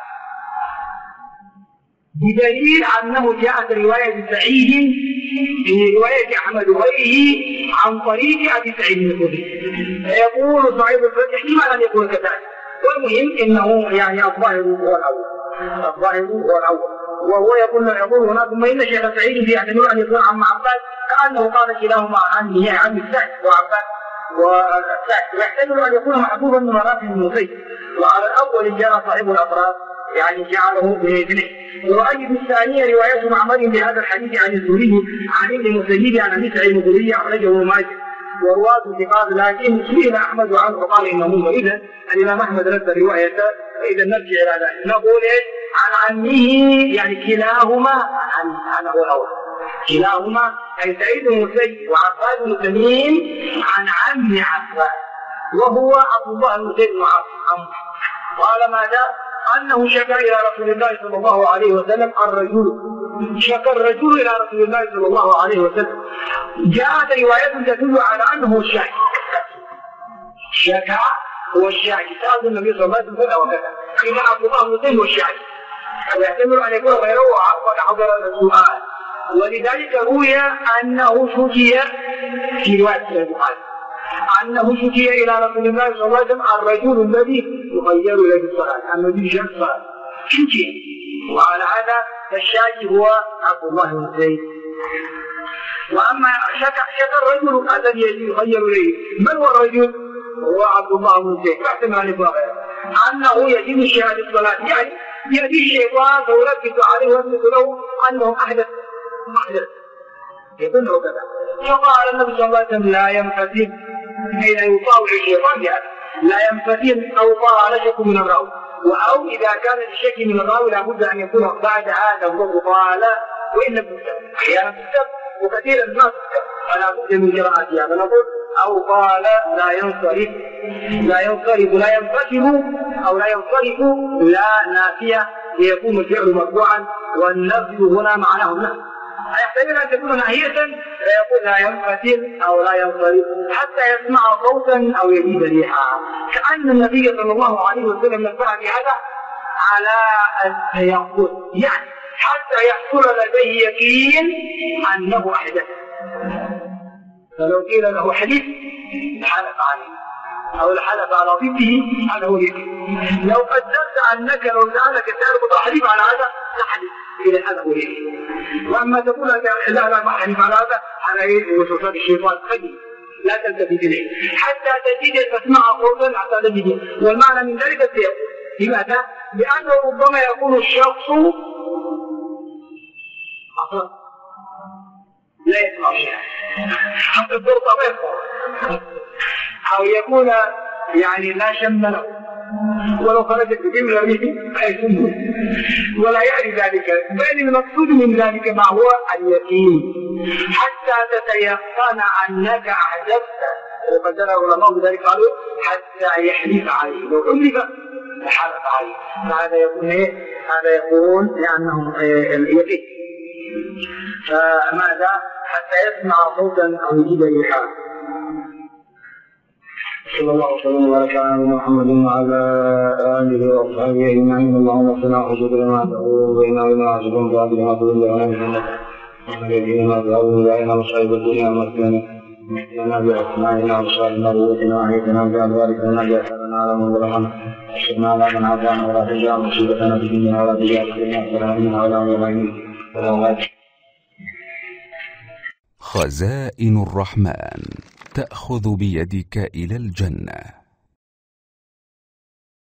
S3: بدليل أنه جاءت رواية سعيد في رواية أحمد وغيره عن طريق أبي سعيد الخدري. يقول صاحب الفتح احتمال أن يكون كذلك، والمهم إنه يعني الظاهر هو الأول، وهو يقول هنا ثم إن شيخ سعيد يحتمل أن يكون عن عباد كأنه قال كلاهما عن السعد وعباد والسعد، ويحتمل أن يكون محبوبا من مراتب المسيب. وعلى الأول جاء صاحب الأطراف يعني جعله باثنين. وأجد الثانية رواية معمر بهذا الحديث عن الزهري عن ابن المسيب عن أبي سعيد الخدري أخرجه مالك ورواة ثقات، لكن سئل أحمد عنه فقال إنه منكر. إذا الإمام أحمد رد الرواية، فإذا نرجع إلى ذلك نقول عن عمه يعني كلاهما عن هو الأول، كلاهما أي سعيد المسيب وعباد بن تميم عن عم عباد وهو عبد الله بن زيد بن عمرو. قال ماذا؟ أنه شكى إلى رسول الله صلى الله عليه وسلم شكى الرجل إلى رسول الله صلى الله عليه وسلم. جاءت رواية تدل على أنه الشاكي، شكى هو الشاكي، سأل النبي صلى الله عليه وسلم وكذا، إذا عبد الله بن زيد هو الشاكي، ويحتمل أن يكون غيره وقد حضر السؤال. ولذلك روي أنه شكي في رواية البخاري أنه شكي إلى رسول الله صلى الله عليه وسلم الرجل الذي يغير له الصلاة، الذي يشك الصلاة شكي، وعلى هذا الشاكي هو عبد الله بن زيد. وأما شك الرجل الذي يغير له، من هو الرجل؟ هو عبد الله بن زيد، فاحتمل أن يكون غيره، أنه يجب شهادة الصلاة، يعني يأتي الشيطان فيركز عليه ويثبت له أنه أحدث يظنه كذا. فقال النبي صلى الله عليه وسلم لا ينفتن حين يطاوع الشيطان بهذا، لا ينفتن أو طال شك من الراوي، أو إذا كان الشك من الراوي لابد أن يكون بعد هذا الضوء طال وإن لم تكتب، أحيانا تكتب وكثيرا ما تكتب، فلا بد من قراءتها. فنقول أو قال لا ينصرف أو لا ينصرف لا نافية ليكون الفعل مرفوعا، والنفي هنا معناه النفي، يحتمل أن تكون ناهية فيقول لا ينفتن أو لا ينصرف حتى يسمع صوتا أو يجد ريحا، كأن النبي صلى الله عليه وسلم نبه بهذا على التيقظ، يعني حتى يحصل لديه يقين أنه أحدث. فلو قيل له حديث لحلف عليه أو لحلف على ضده هذا هو اليقين. لو قدرت أنك لو سألك تعرف تحليف على هذا تحلف إلى هذا هو اليقين. وأما تقول لا تحلف على هذا على وسوسات الشيطان قديم لا تلتفت إليه حتى تجد تسمع صوتا حتى تجد. والمعنى من ذلك التيقظ. لماذا؟ لأنه ربما يكون الشخص لا يسمع شيئا حتى الضرطة ما يسمع، أو يكون يعني لا شم له ولو خرجت بجملة منه لا يسمه ولا يعني ذلك، بل المقصود من ذلك ما هو اليقين حتى تتيقن أنك أحدثت وقدر العلماء بذلك قالوا حتى يحلف عليه، لو حلف لحلف عليه، فهذا يكون هذا يكون لأنه يقين. فماذا؟ حتى يسمع صوتا أو يجيب ريحا. صلى الله وسلم وبارك على محمد وعلى آله وصحبه أجمعين. اللهم اغفر حدودنا تقول بيننا وبين عاشقين بعد ما تقول لنا الذين ما تقول بين مصائب الدنيا ومسكنا بأسمائنا وصالنا بوتنا وحيتنا بأدوارك ونجعلنا على من ظلمنا واشهدنا على من عافانا ولا تجعل مصيبتنا في ديننا ولا تجعل فينا ولا مغيرين.
S4: خزائن الرحمن تأخذ بيدك إلى الجنة.